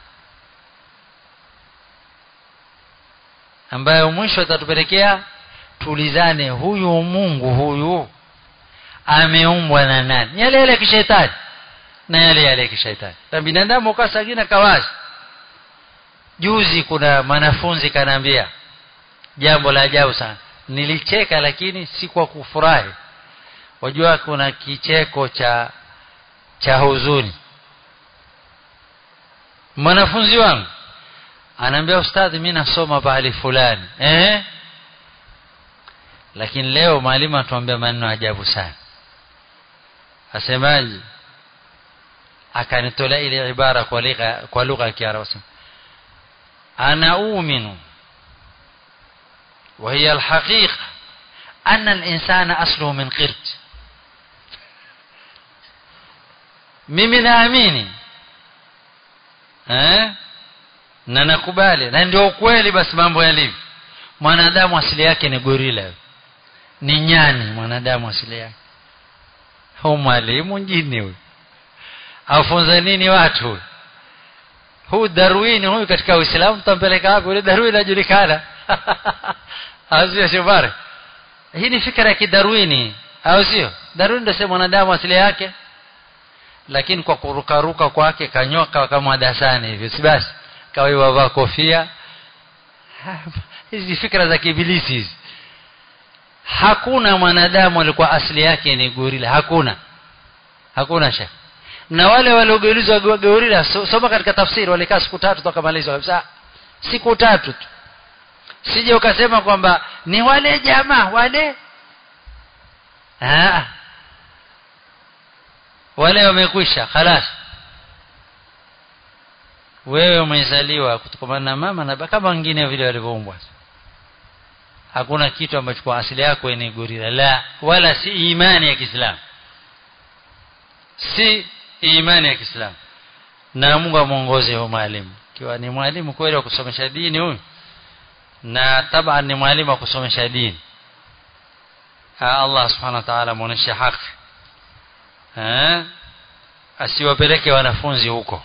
ambayo mwisho atatupelekea tulizane, huyu Mungu huyu ameumbwa na nani? Yale yale kishetani na yale yale kishetani. Na binadamu ukasagina kawazi. Juzi kuna mwanafunzi kanaambia jambo la ajabu sana. Nilicheka lakini si kwa kufurahi. Wajua kuna kicheko cha cha huzuni. Mwanafunzi wangu anaambia, ustadhi, mimi nasoma pahali fulani. Eh? Lakini leo mwalimu atuambia maneno ajabu sana. Asemaje? Akanitolea ile ibara kwa lugha kwa lugha ya Kiarabu. Ana uuminu wa hiya alhaqiqa anna al-insana asluhu min qirt. Mimi naamini eh na nakubali na ndio ukweli. Basi mambo yalivyo, mwanadamu asili yake ni gorila, ni nyani. Mwanadamu asili yake huyu mwalimu jini huyu afunza nini watu? Huyu Darwin huyu katika Uislamu tampeleka wapi? Yule Darwin anajulikana azia shobare. Hii ni fikra ya kidarwini au sio? Darwin ndio sema mwanadamu asili yake, lakini kwa kurukaruka kwake kanyoka kama dasani hivi, si basi kawa wavaa kofia. Hizi fikra za kiibilisi hizi. Hakuna mwanadamu alikuwa asili yake ni gorila, hakuna hakuna shaka. Na wale waliogeuzwa gorila, soma katika tafsiri, walikaa siku tatu tukamaliza kabisa, siku tatu tu. Sije ukasema kwamba ni wale jamaa wale, ah wale wamekwisha خلاص. Wewe umezaliwa kutokana na mama na baba kama wengine vile walivyoumbwa. Hakuna kitu ambacho kwa asili yako ni gorila, la, wala si imani ya Kiislamu, si imani ya Kiislamu. Na Mungu amuongoze huyo mwalimu, kiwa ni mwalimu kweli wa kusomesha dini huyu, na taban ni mwalimu wa kusomesha dini. Allah subhanahu wa ta'ala muoneshe haki, eh asiwapeleke wanafunzi huko,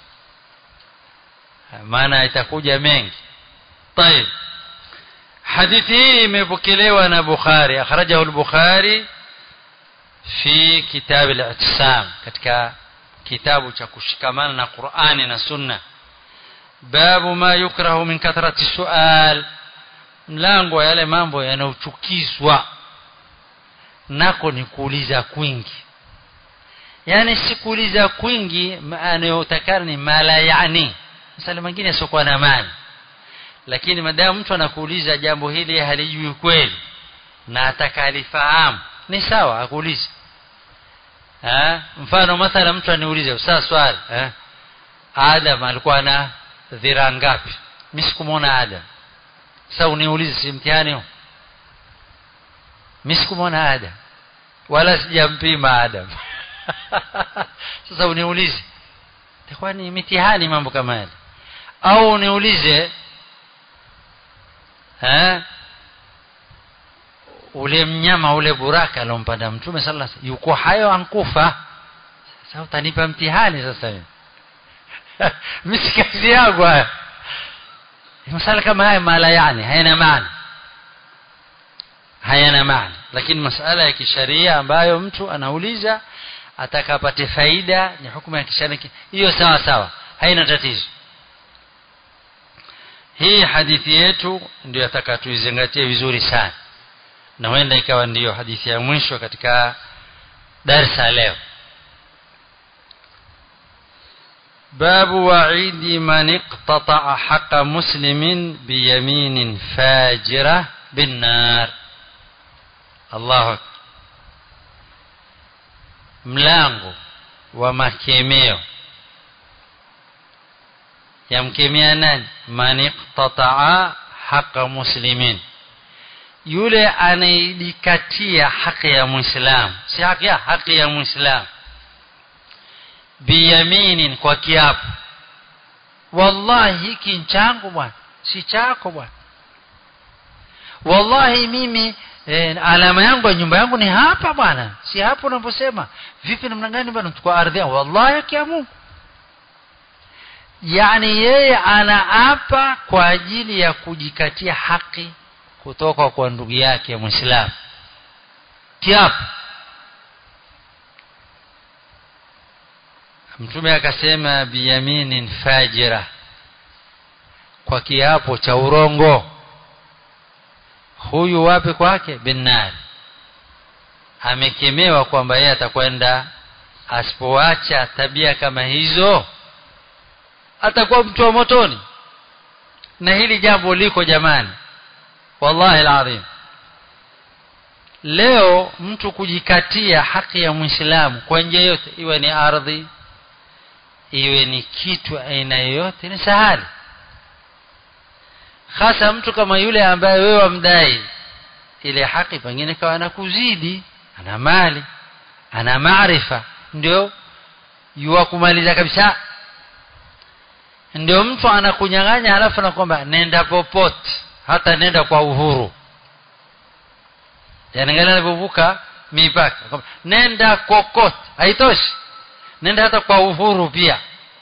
maana itakuja mengi. طيب, hadithi hii imepokelewa na Bukhari, akhrajahu al-Bukhari fi kitab al-i'tisam, katika kitabu cha kushikamana na Qur'ani na Sunna. Babu ma yukrahu min kathrati su'al, mlango yale mambo yanayochukizwa nako ni kuuliza kwingi. Yani si kuuliza kwingi anayotakana ni mala, yani msali mwingine sio kwa amani, lakini madamu mtu anakuuliza jambo hili halijui kweli na atakalifahamu, ni sawa akuulize. Ah, mfano mathalan mtu aniulize sasa swali, eh Adam alikuwa na dhira ngapi? Mimi sikumuona Adam. Sasa uniulize, si mtihani huo? Mimi sikumuona Adam wala sijampima Adam. Sasa uniulize, itakuwa ni mtihani mambo kama haya. Au uniulize eh ule mnyama ule buraka alompanda Mtume sallallahu alaihi wasallam yuko hayo ankufa? Sasa utanipa mtihani sasa hivi. Mimi kazi yangu haya. Masala kama haya mala, yani hayana maana, hayana maana. Lakini masala ya kisheria ambayo mtu anauliza atakapate faida, ni hukumu ya kisheria, hiyo sawa sawa, haina tatizo. Hii hadithi yetu ndio atakatuizingatia vizuri sana, na huenda ikawa ndiyo hadithi ya mwisho katika darasa leo. Babu wa'idi man iqtata'a haqqa muslimin biyaminin fajira bin nar. Allahu akbar. Mlango wa makemeo. Yamkemea nani? Man iqtata'a haqqa muslimin, yule anaidikatia haki ya Muislamu, si haki ya haki ya Muislamu, biyaminin, kwa kiapo. Wallahi hiki nchangu bwana, si chako bwana. Wallahi mimi eh, alama yangu ya nyumba yangu ni hapa bwana, si hapo unaposema. Vipi namna gani bwana, tukua ardhi? Wallahi kia Mungu. Yani yeye anaapa kwa ajili ya kujikatia haki kutoka kwa ndugu yake Muislamu, kiapo. Mtume akasema biyaminin fajira, kwa kiapo cha urongo. Huyu wapi kwake? Binnar. Amekemewa kwamba yeye atakwenda, asipoacha tabia kama hizo atakuwa mtu wa motoni. Na hili jambo liko jamani, wallahi alazim. Leo mtu kujikatia haki ya Muislamu kwa njia yote, iwe ni ardhi, iwe ni kitu aina yoyote, ni sahali. Hasa mtu kama yule ambaye wewe wamdai ile haki, pengine kawa anakuzidi, ana mali, ana maarifa, ndio yuwa kumaliza kabisa. ndio mtu anakunyang'anya halafu anakwambia nenda popote, hata nenda kwa uhuru. Yani ngala anavuka mipaka, nenda kokote, haitoshi, nenda hata kwa uhuru pia.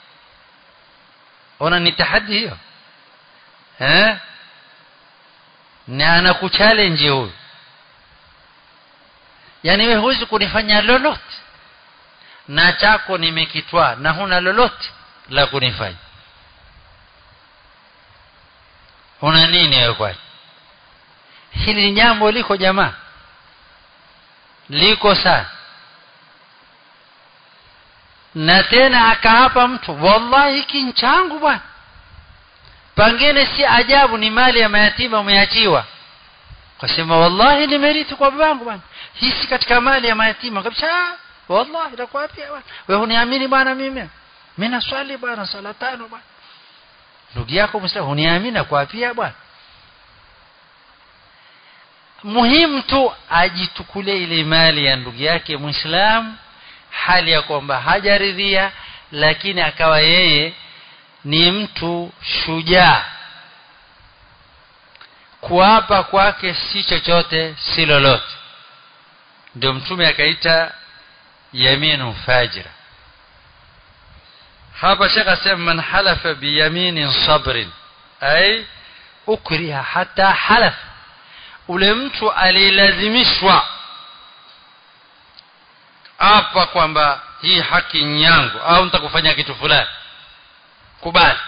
Ona ni tahadi hiyo eh? Na anakuchallenge huyo, yani wewe huwezi kunifanya lolote na chako nimekitwaa na huna lolote la kunifanya. Una nini wewe kwani? Hili ni jambo liko jamaa, liko sana. Na tena akaapa mtu, wallahi kinchangu bwana, pangine si ajabu ni mali ya mayatima umeachiwa. Kasema wallahi nimerithi kwa babangu bwana, hii si katika mali ya mayatima kabisa. Wallahi itakuwa wapi bwana? Wewe uniamini bwana, mimi mimi naswali bwana sala tano bwana. Ndugu yako Muislamu uniamini kwa wapi bwana? Muhimu tu ajitukule ile mali ya ndugu yake Muislamu, hali ya kwamba hajaridhia, lakini akawa yeye ni mtu shujaa. Kuapa kwake si chochote si lolote. Ndio Mtume akaita yaminu fajira. Hapa shaka sema man halafa bi yaminin sabrin, ay ukriha hata halaf, ule mtu alilazimishwa hapa kwamba hii haki yangu au nitakufanya kitu fulani, kubali.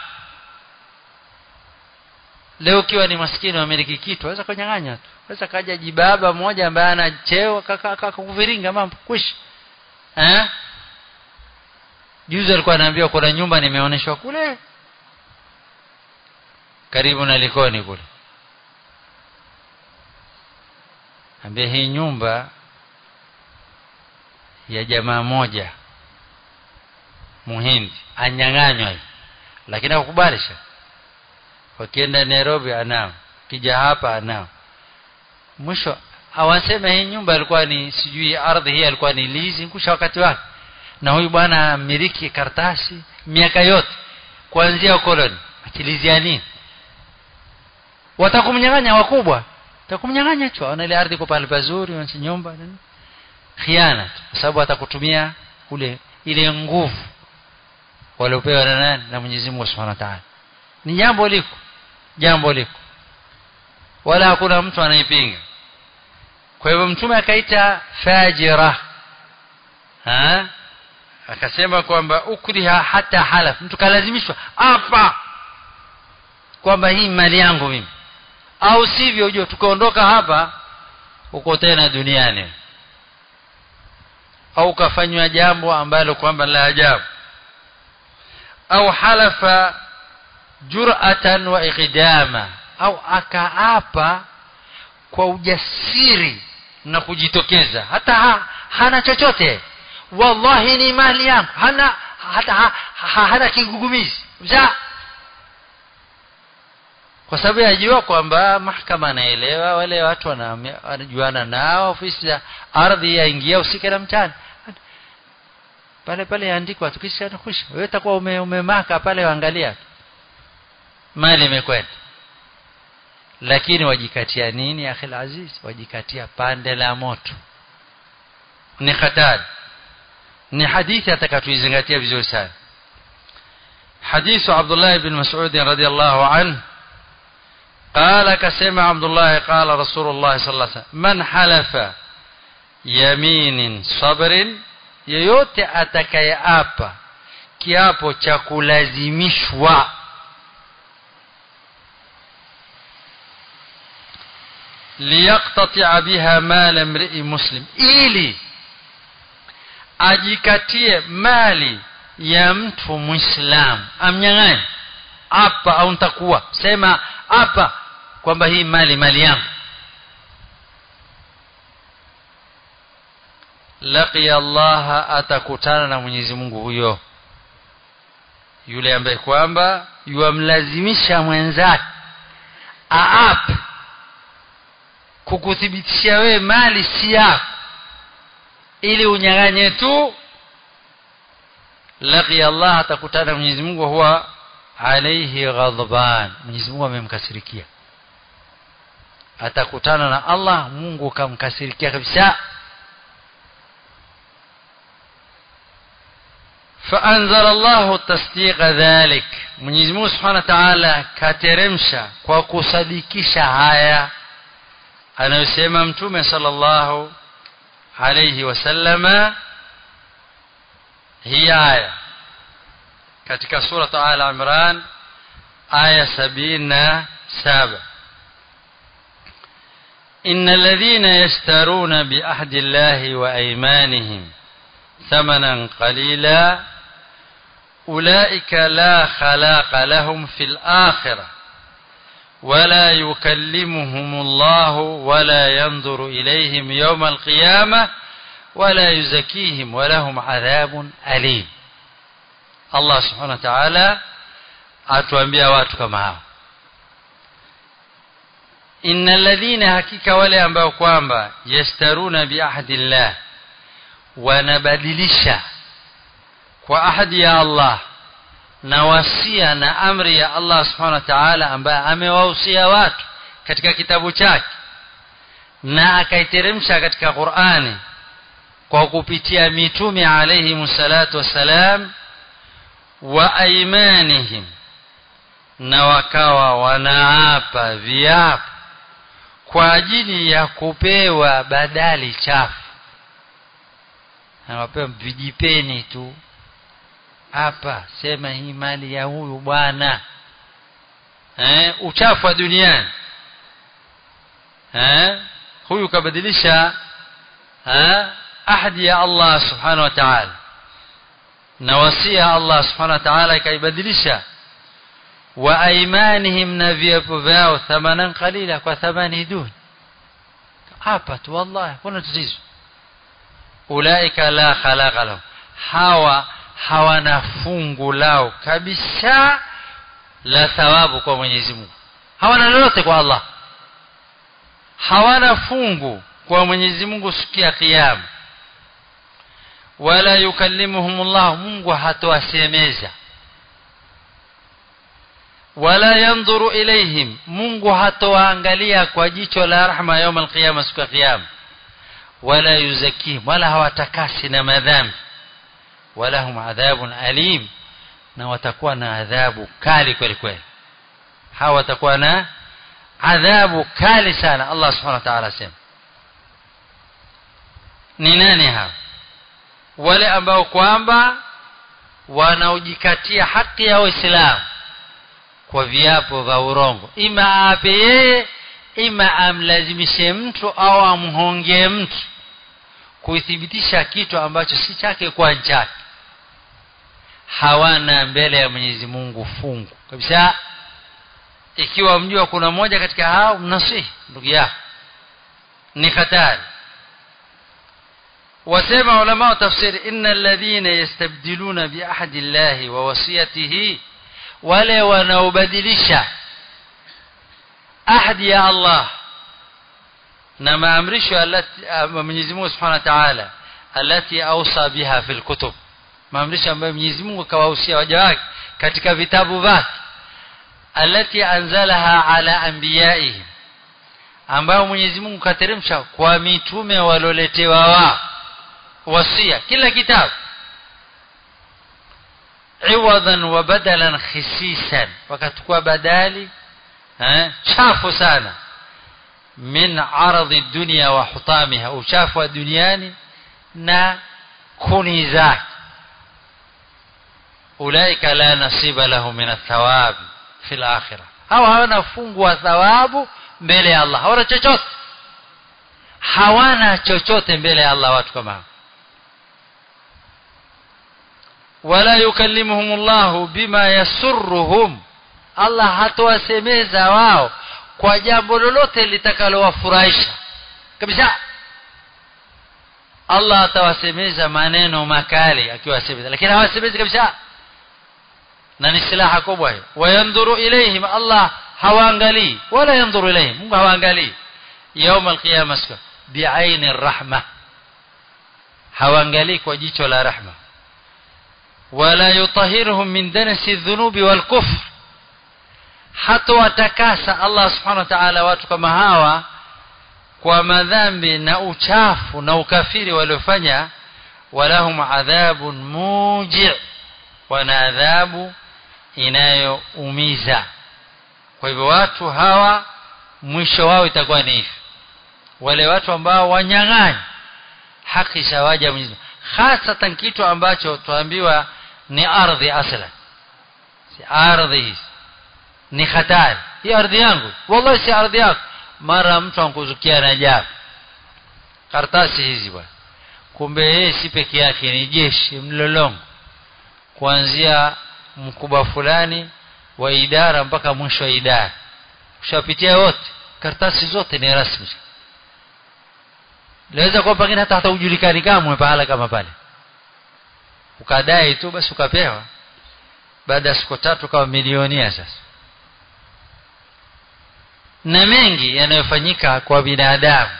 Leo ukiwa ni maskini wa miliki kitu, waweza kunyang'anya tu. Waweza kaja jibaba mmoja ambaye ana cheo akakuviringa mambo kwishi. Eh? Juzi alikuwa anaambia kuna nyumba nimeonyeshwa kule karibu na Likoni kule. Ambia hii nyumba ya jamaa moja Muhindi anyang'anywa, lakini hakubalisha. Wakienda Nairobi anao, kija hapa anao. Mwisho awasema hii nyumba ilikuwa ni sijui ardhi hii ilikuwa ni leasing kusha wakati wake, na huyu bwana miliki karatasi miaka yote kuanzia ukoloni. Atilizia nini? Watakumnyang'anya wakubwa, watakumnyang'anya tu, ana ile ardhi kwa pale pazuri, wana nyumba nini. Khiana, kwa sababu atakutumia ule ile nguvu waliopewa na nani? Na Mwenyezi Mungu Subhanahu wa Ta'ala. Ni jambo liko, jambo liko, wala hakuna mtu anaipinga. Kwa hivyo Mtume akaita fajira, ha? Akasema kwamba ukriha hata halaf, mtu kalazimishwa hapa kwamba hii mali yangu mimi, au sivyo ujue tukaondoka hapa uko tena duniani, au kafanywa jambo ambalo kwamba la ajabu, au halafa jur'atan wa iqdama, au akaapa kwa ujasiri na kujitokeza, hata ha, hana chochote, wallahi ni mali yangu, hana hata ha, ha, hana kigugumizi za, kwa sababu yajua kwamba mahakama anaelewa, wale watu wanajuana nao, ofisi ya ardhi yaingia usike na mtani pale pale yaandikwa, tukisha nakusha wewe utakuwa ume, umemaka pale, waangalia mali imekwenda. Lakini wajikatia nini akhil aziz? Wajikatia pande la moto. Ni hatari. Ni hadithi atakatuizingatia vizuri sana. Hadithu Abdullah ibn Mas'ud radhiyallahu anhu قال كسمع عبد الله قال رسول الله صلى الله عليه وسلم من حلف يمين صبر, yeyote atakayeapa kiapo cha kulazimishwa, liyaqtati'a biha mal imri'i muslim, ili ajikatie mali ya mtu Muislamu, amnyang'anye hapa, au nitakuwa sema hapa kwamba hii mali mali yangu, laqiya Allah, atakutana na Mwenyezi Mungu huyo yule ambaye kwamba yuamlazimisha mwenzake aap kukuthibitishia wewe mali si yako ili unyang'anye tu. Laqiya Allah, atakutana na Mwenyezi Mungu huwa alayhi ghadban, Mwenyezi Mungu amemkasirikia. Atakutana na Allah, Mungu kamkasirikia kabisa. فأنزل الله تصديق ذلك, Mwenyezi Mungu Subhanahu wa Ta'ala kateremsha kwa kusadikisha haya anayosema Mtume sallallahu alayhi wasallama. Hii aya katika sura Al-Imran aya sabini na saba, innal ladhina yashtaruna bi ahdi Allahi wa aymanihim thamanan qalila ulaika la khalaqa lahum fil akhirah wala yukallimuhumullahu wala yanzuru ilayhim yawmal qiyamah wala yuzakkihim walahum adhabun alim. Allah subhanahu wa ta'ala atuambia watu kama hao, innal ladhina, hakika wale ambao kwamba yastaruna bi ahdillah, wanabadilisha kwa ahadi ya Allah na wasia na amri ya Allah subhanahu wa ta'ala ambaye amewahusia watu katika kitabu chake na akaiteremsha katika Qur'ani kwa kupitia mitume alayhi msalatu wassalam, wa aymanihim, na wakawa wanaapa viapo kwa ajili ya kupewa badali chafu. Anawapewa vijipeni tu, hapa sema hii mali ya huyu bwana, eh uchafu wa duniani, eh huyu kabadilisha eh ahadi ya Allah subhanahu wa ta'ala na wasia Allah subhanahu wa ta'ala ikaibadilisha. Wa aymanihim, na viapo vyao thamanan qalila, kwa thamani duni, hapa tu wallahi kuna tatizo. Ulaika la khalaqa lahum, hawa hawana fungu lao kabisa la thawabu kwa Mwenyezi Mungu, hawana lolote kwa Allah, hawana fungu kwa Mwenyezi Mungu siku ya kiyama. Wala yukallimuhumullah, Mungu hatowasemeza. Wala yanzuru ilayhim, Mungu hatowaangalia kwa jicho la rahma يوم القيامه, siku ya kiyama. Wala yuzakkihim, wala hawatakasi na madhambi. Wala hum adhabun alim, na watakuwa na adhabu kali kweli kweli. Hawa watakuwa na adhabu kali sana. Allah subhanahu wa ta'ala sema, ni nani hawa? Wale ambao kwamba wanaojikatia haki ya Uislamu kwa viapo vya urongo, ima ape yeye, ima amlazimishe mtu au amhonge mtu kuithibitisha kitu ambacho si chake kwa chake. Hawana mbele ya Mwenyezi Mungu fungu kabisa. Ikiwa mjua kuna mmoja katika hao, mnasihi ndugu yako, ni hatari. Wasema ulama wa tafsiri, innal ladhina yastabdiluna bi ahdi Allahi wa wasiyatihi, wale wanaobadilisha ahadi ya Allah na maamrisho ya Mwenyezi Mungu Subhanahu wa Ta'ala alati awsa biha fil kutub, maamrisho ambayo Mwenyezi Mungu kawahusia waja wake katika vitabu vyake, alati anzalaha ala anbiya'ihi, ambao Mwenyezi Mungu kateremsha kwa mitume waloletewa wao wasia, kila kitabu iwadan wa badalan khisisan, wakatukua badali eh chafu sana, min aradhi dunya wa hutamiha, uchafu wa duniani na kuni zake. Ulaika la nasiba lahum min athawab fil akhirah, hawa hawana fungu wa thawabu mbele ya Allah, hawana chochote, hawana chochote mbele ya Allah watu kama hao. Wala yukallimuhumullahu bima yasurruhum, Allah hatowasemeza wao kwa jambo lolote litakalowafurahisha kabisa. Allah atawasemeza maneno makali akiwasemeza, lakini hawasemezi kabisa, na ni silaha kubwa hiyo. Wayandhuru ilayhim, Allah hawaangalii, wala yanzuru ilayhim, Mungu hawaangalii يوم القيامه bi'aini rahma, hawaangalii kwa jicho la rahma. wala yutahhiruhum min danasi dhunubi wal kufr, hata watakasa Allah subhanahu wa ta'ala watu kama hawa kwa madhambi na uchafu na ukafiri waliofanya. Walahum adhabun muji', wana adhabu inayoumiza. Kwa hivyo watu hawa mwisho wao itakuwa ni hivi, wale watu ambao wanyang'anya haki za waja Mwenyezi Mungu, hasatan kitu ambacho tuambiwa ni ardhi aslan, si ardhi ni hatari. Hii ardhi yangu, wallahi si ardhi yako. Mara mtu ankuzukia na jabu karatasi hizi bwana, kumbe yeye si peke yake, ni jeshi mlolongo kuanzia mkubwa fulani wa idara mpaka mwisho wa idara, ushapitia wote, karatasi zote ni rasmi. Laweza kwa pengine hata haujulikani kama pahala kama pale, ukadai tu basi ukapewa, baada ya siku tatu kama milionia. Sasa na mengi yanayofanyika kwa binadamu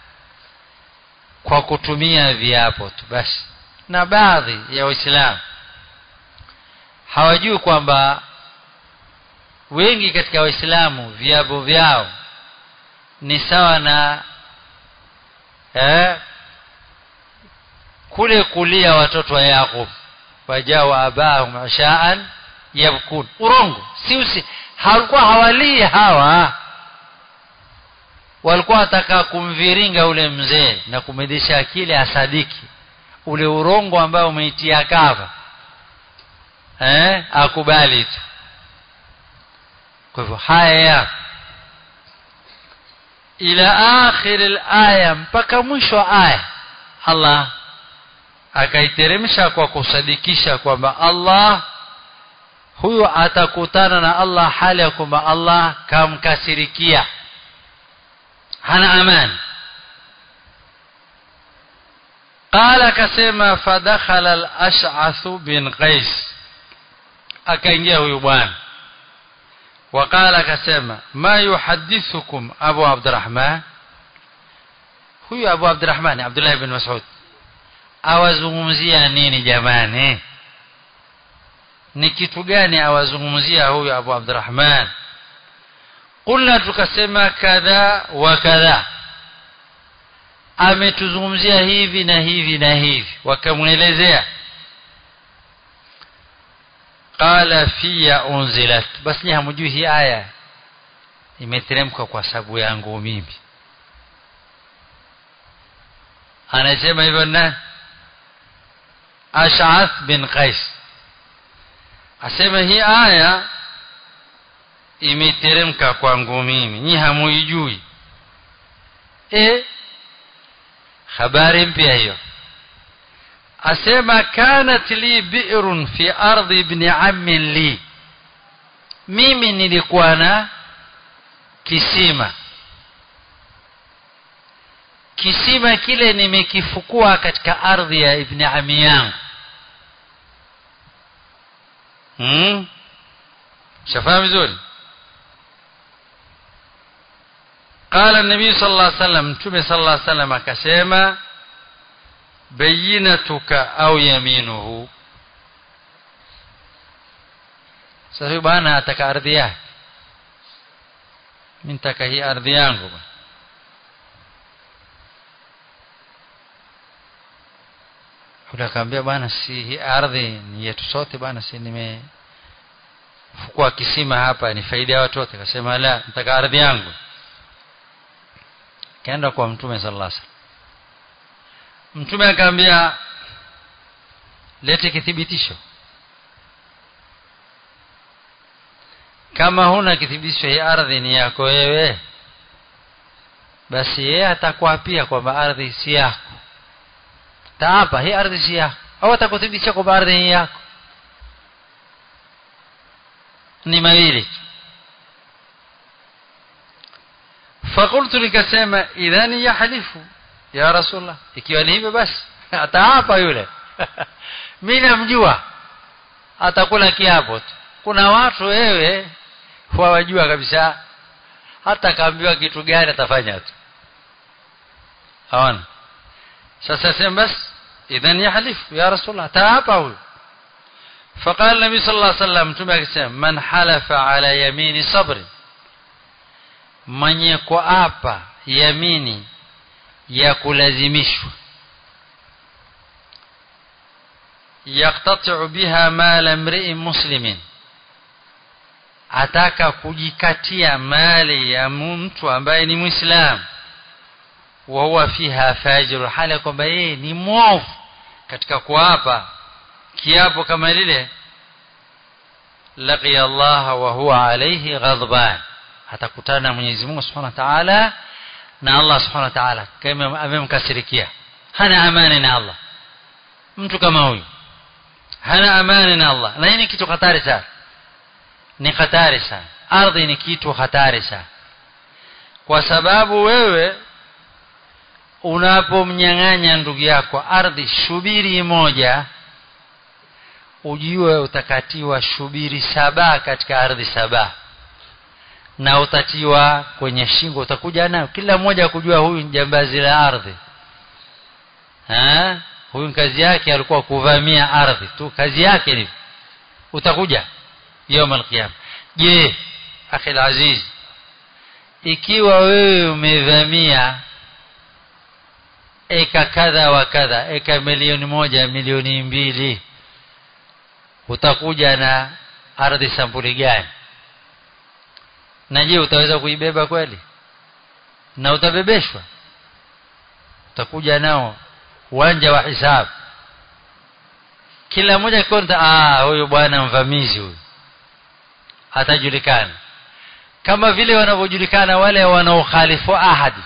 kwa kutumia viapo tu basi, na baadhi ya Waislamu hawajui kwamba wengi katika Waislamu viapo vyao ni sawa na eh kule kulia watoto wa Yaqub, wajao abahum asha'an yabkun. Urongo si usi, halikuwa hawali hawa, walikuwa wataka kumviringa ule mzee na kumedesha akili asadiki ule urongo ambao umeitia kava, eh akubali tu. Kwa hivyo haya ila akhir al-aya, mpaka mwisho wa aya Allah akaiteremsha kwa kusadikisha kwamba Allah huyo atakutana na Allah hali ya kwamba Allah kamkasirikia, hana amani. Qala kasema fadakhala al-Ash'ath bin Qais, akaingia huyu bwana. Waqala kasema ma yuhaddithukum Abu Abdurrahman, huyu Abu Abdurrahman Abdullah ibn Mas'ud awazungumzia nini jamani? Ni kitu gani awazungumzia huyu Abu Abdurrahman? Qulna, tukasema kadha wa kadha, ametuzungumzia hivi na hivi na hivi, wakamuelezea. Qala fiya unzilat, basi ni hamjui hii aya imeteremka kwa sababu yangu mimi. Anasema hivyo na Ash'ath bin Qais asema hii aya imeteremka kwangu mimi, ni hamuijui. Eh, habari mpya hiyo. Asema kanat li bi'run fi ardi ibn ammin li, mimi nilikuwa na kisima. Kisima kile nimekifukua katika ardhi ya ibn ammi yangu. Hmm? Shafahamu vizuri? Qala an-nabi sallallahu alayhi wasallam, Mtume sallallahu alayhi wasallam akasema bayinatuka au yaminuhu. Sasa bwana ataka ardhi yake, mimi nataka hii ardhi yangu bwana. Unakamwambia bwana, si hii ardhi ni yetu sote bwana, si nimefukua kisima hapa ni faida ya watu wote. Akasema la, nataka ardhi yangu. Kaenda kwa Mtume sallallahu alaihi wasallam. Mtume akamwambia lete kithibitisho. Kama huna kithibitisho hii ardhi ni yako wewe, basi yeye atakwapia kwamba ardhi si yako. Taapa hii ardhi si yako, au atakuthibitisha kwamba ardhi ni yako. Ni mawili. Fakultu, nikasema idhani yahlifu ya Rasulullah, ikiwa ni hivyo basi ataapa yule. Mimi namjua, atakula kiapo tu. Kuna watu wewe wawajua kabisa, hata kaambiwa kitu gani atafanya tu. Hawana. Sasa sema basi idhan yahlifu ya Rasulullah, ataapa huyo. فقال النبي صلى الله عليه وسلم tumekisema man halafa ala yamini sabri, mwenye kuapa yamini ya kulazimishwa, yaqtati'u biha mal imri'in muslimin, ataka kujikatia mali ya mtu ambaye ni muislamu, wa huwa fiha fajir, hali kwamba yeye ni mwovu katika kuapa kiapo kama lile, laqiya Allah wa huwa alayhi ghadban, atakutana Mwenyezi Mungu Subhanahu wa Ta'ala na Allah Subhanahu wa Ta'ala kama amemkasirikia, hana amani na Allah. Mtu kama huyu hana amani na Allah, na hii ni kitu hatari sana, ni hatari sana. Ardhi ni kitu hatari sana, kwa sababu wewe unapomnyang'anya ndugu yako ardhi shubiri moja, ujue utakatiwa shubiri saba katika ardhi saba, na utatiwa kwenye shingo, utakuja nayo kila mmoja kujua huyu jambazi la ardhi. Ha? Huyu kazi yake alikuwa kuvamia ardhi tu, kazi yake ni utakuja يوم القيامة. Je, akhi aziz, ikiwa wewe umevamia eka kadha wa kadha, eka milioni moja, milioni mbili, utakuja na ardhi sampuli gani? Na je utaweza kuibeba kweli? Na utabebeshwa? Utakuja nao uwanja wa hisabu, kila mmoja konta, ah huyu bwana mvamizi huyu, atajulikana kama vile wanavyojulikana wale wanaokhalifu ahadi,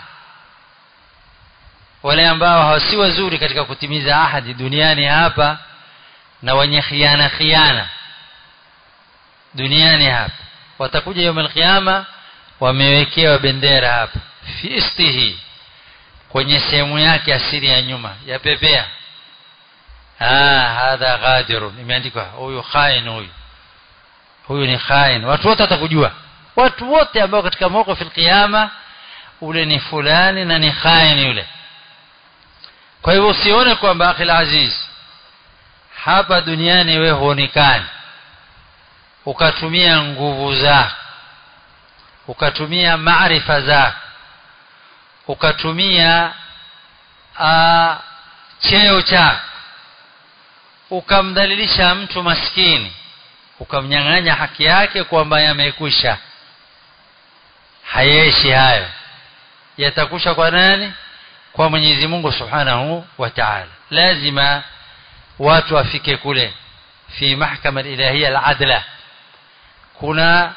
wale ambao hawasi wazuri katika kutimiza ahadi duniani hapa, na wenye khiana khiana duniani hapa, watakuja يوم القيامة wamewekewa bendera hapa fi istihi, kwenye sehemu yake asiri ya nyuma ya pepea, ah hadha ghadirun, imeandikwa huyu khain, huyu huyu ni khain. Watu wote watakujua, watu wote ambao katika mawqif al-qiyama, ule ni fulani na ni khain yule. Kwa hivyo usione kwamba akhi aziz hapa duniani wewe huonekani, ukatumia nguvu zako, ukatumia maarifa zako, ukatumia a, cheo chako, ukamdhalilisha mtu maskini, ukamnyang'anya haki yake kwamba yamekwisha. Hayeshi hayo, yatakusha kwa nani? Kwa Mwenyezi Mungu Subhanahu wa Ta'ala. Lazima watu wafike kule fi mahkama al-ilahiyya al-adla, kuna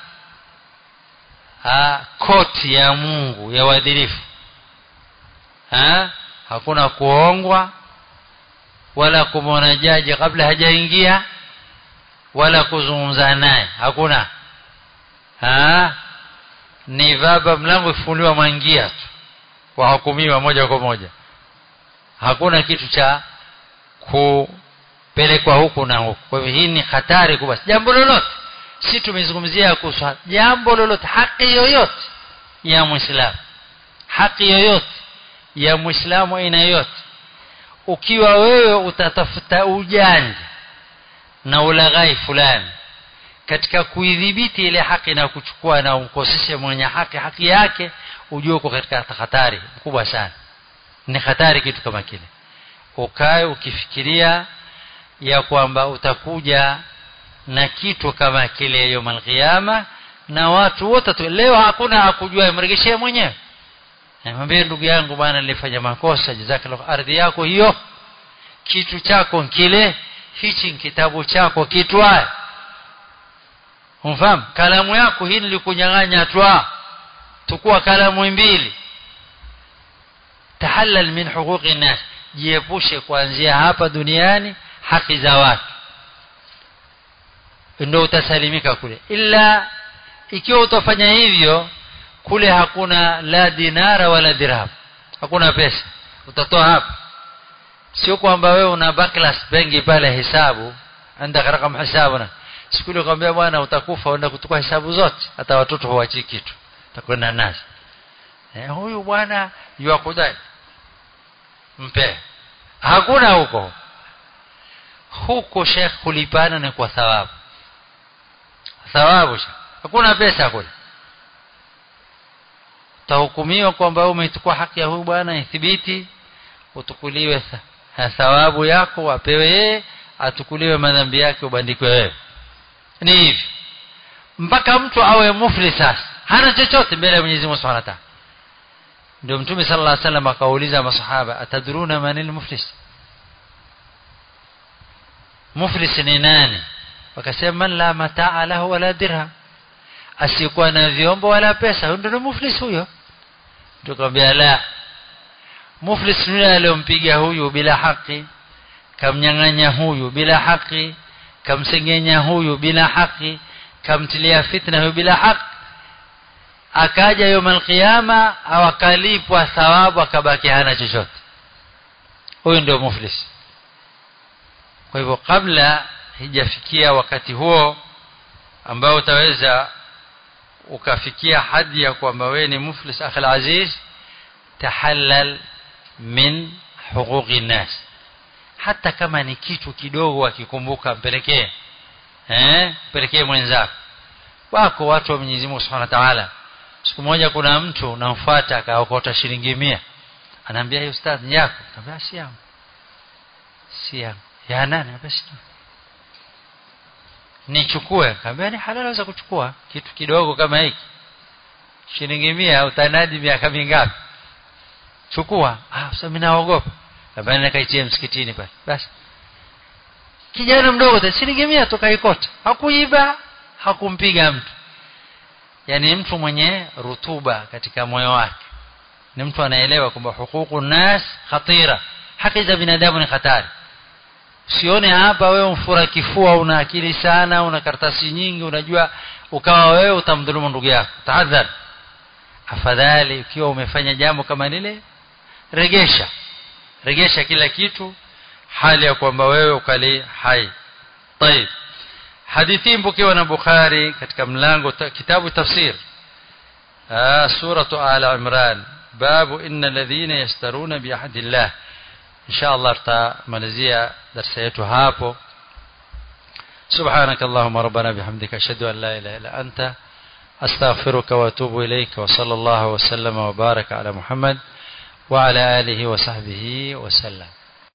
ha, koti ya Mungu ya uadilifu. Ha? Hakuna kuongwa wala kumwona jaji kabla hajaingia wala kuzungumza naye, hakuna. Ha? Ni baba mlango ifunguliwa mwangia tu, wahukumiwa moja kwa moja. Hakuna kitu cha kupelekwa huku na huku. Kwa hivyo hii ni hatari kubwa. Jambo lolote, si tumezungumzia kuhusu jambo lolote, haki yoyote ya Muislamu, haki yoyote ya Muislamu aina yote, ukiwa wewe utatafuta ujanja na ulaghai fulani katika kuidhibiti ile haki na kuchukua na umkoseshe mwenye haki haki yake, ujue uko katika hatari kubwa sana. Ni hatari kitu kama kile. Ukae ukifikiria ya kwamba utakuja na kitu kama kile يوم القيامة, na watu wote leo hakuna hakujua, mregeshe mwenyewe. Mwambie ndugu yangu bwana, nilifanya makosa, jazakallahu, ardhi yako hiyo, kitu chako kile, hichi kitabu chako kitwae. Umfahamu? Kalamu yako hii nilikunyang'anya twa, tukua kalamu mbili. Tahallal min huquqi nas, jiepushe kuanzia hapa duniani haki za watu, ndio utasalimika kule. Ila ikiwa utafanya hivyo kule, hakuna la dinara wala dirham, hakuna pesa utatoa hapa. Sio kwamba wewe una backlas benki pale hesabu, anda rakam hesabuna, siku ile kwambia bwana utakufa, uenda kuchukua hesabu zote, hata watoto huachi kitu, utakwenda nasi. Eh, huyu bwana yuakudai, mpe. Hakuna huko. huko Sheikh kulipana ni kwa thawabu. Thawabu, hakuna pesa kule. Utahukumiwa kwamba umechukua haki ya huyu bwana, ithibiti, utukuliwe thawabu yako, wapewe yeye, atukuliwe madhambi yake, ubandikwe wewe. Ni hivi mpaka mtu awe muflis sasa, hana chochote mbele ya Mwenyezi Mungu Subhanahu wa Ta'ala. Ndio Mtume sallallahu alaihi wasallam akauliza masahaba, atadruna manil muflis? Muflis ni nani? Wakasema man la mataa lahu wala dirham, asiyekuwa na vyombo wala pesa, huyo ndio muflis huyo. Tukamwambia la, muflis ni yule aliyompiga huyu bila haki, kamnyang'anya huyu bila haki, kamsengenya huyu bila haki, kamtilia fitna huyu bila haki, akaja yawmal qiyama awakalipwa thawabu akabaki hana chochote. Huyo ndio muflis. Kwa hivyo kabla hijafikia wakati huo ambao utaweza ukafikia hadi ya kwamba wewe ni muflis, akhil aziz, tahallal min huquqi nas. Hata kama ni kitu kidogo akikumbuka mpelekee, eh mpelekee mwenzako. Wako watu wa Mwenyezi Mungu Subhanahu wa Ta'ala, siku moja kuna mtu unamfuata akaokota shilingi mia, anaambia hiyo ustadhi yako, anambia si yangu. Si yangu. Ya nani? Basi nichukue. Kaambia ni halali za kuchukua kitu kidogo kama hiki, shilingi mia utanadi miaka mingapi? Chukua. Ah, sasa mimi naogopa. Kaambia nikaitie msikitini pale. Basi kijana mdogo tu shilingi mia tukaikota, hakuiba, hakumpiga mtu. Yani mtu mwenye rutuba katika moyo wake, ni mtu anaelewa kwamba hukuku nas khatira, haki za binadamu ni hatari. Usione hapa wewe mfura kifua, una akili sana, una karatasi nyingi, unajua ukawa wewe utamdhulumu ndugu yako. Tahadhari. Afadhali ukiwa umefanya jambo kama lile, regesha. Regesha kila kitu, hali ya kwamba wewe ukali hai. طيب. Hadithi mpokewa na Bukhari katika mlango kitabu tafsir. Ah, suratu Al-Imran, babu innal ladhina yashtaruna bi ahdillah. Inshallah tutamalizia darasa yetu hapo. Subhanakallahumma rabbana bihamdika ashhadu an la ilaha illa anta astaghfiruka wa atubu ilayka wa sallallahu wa sallama wa baraka ala Muhammad wa ala alihi wa sahbihi wa sallam.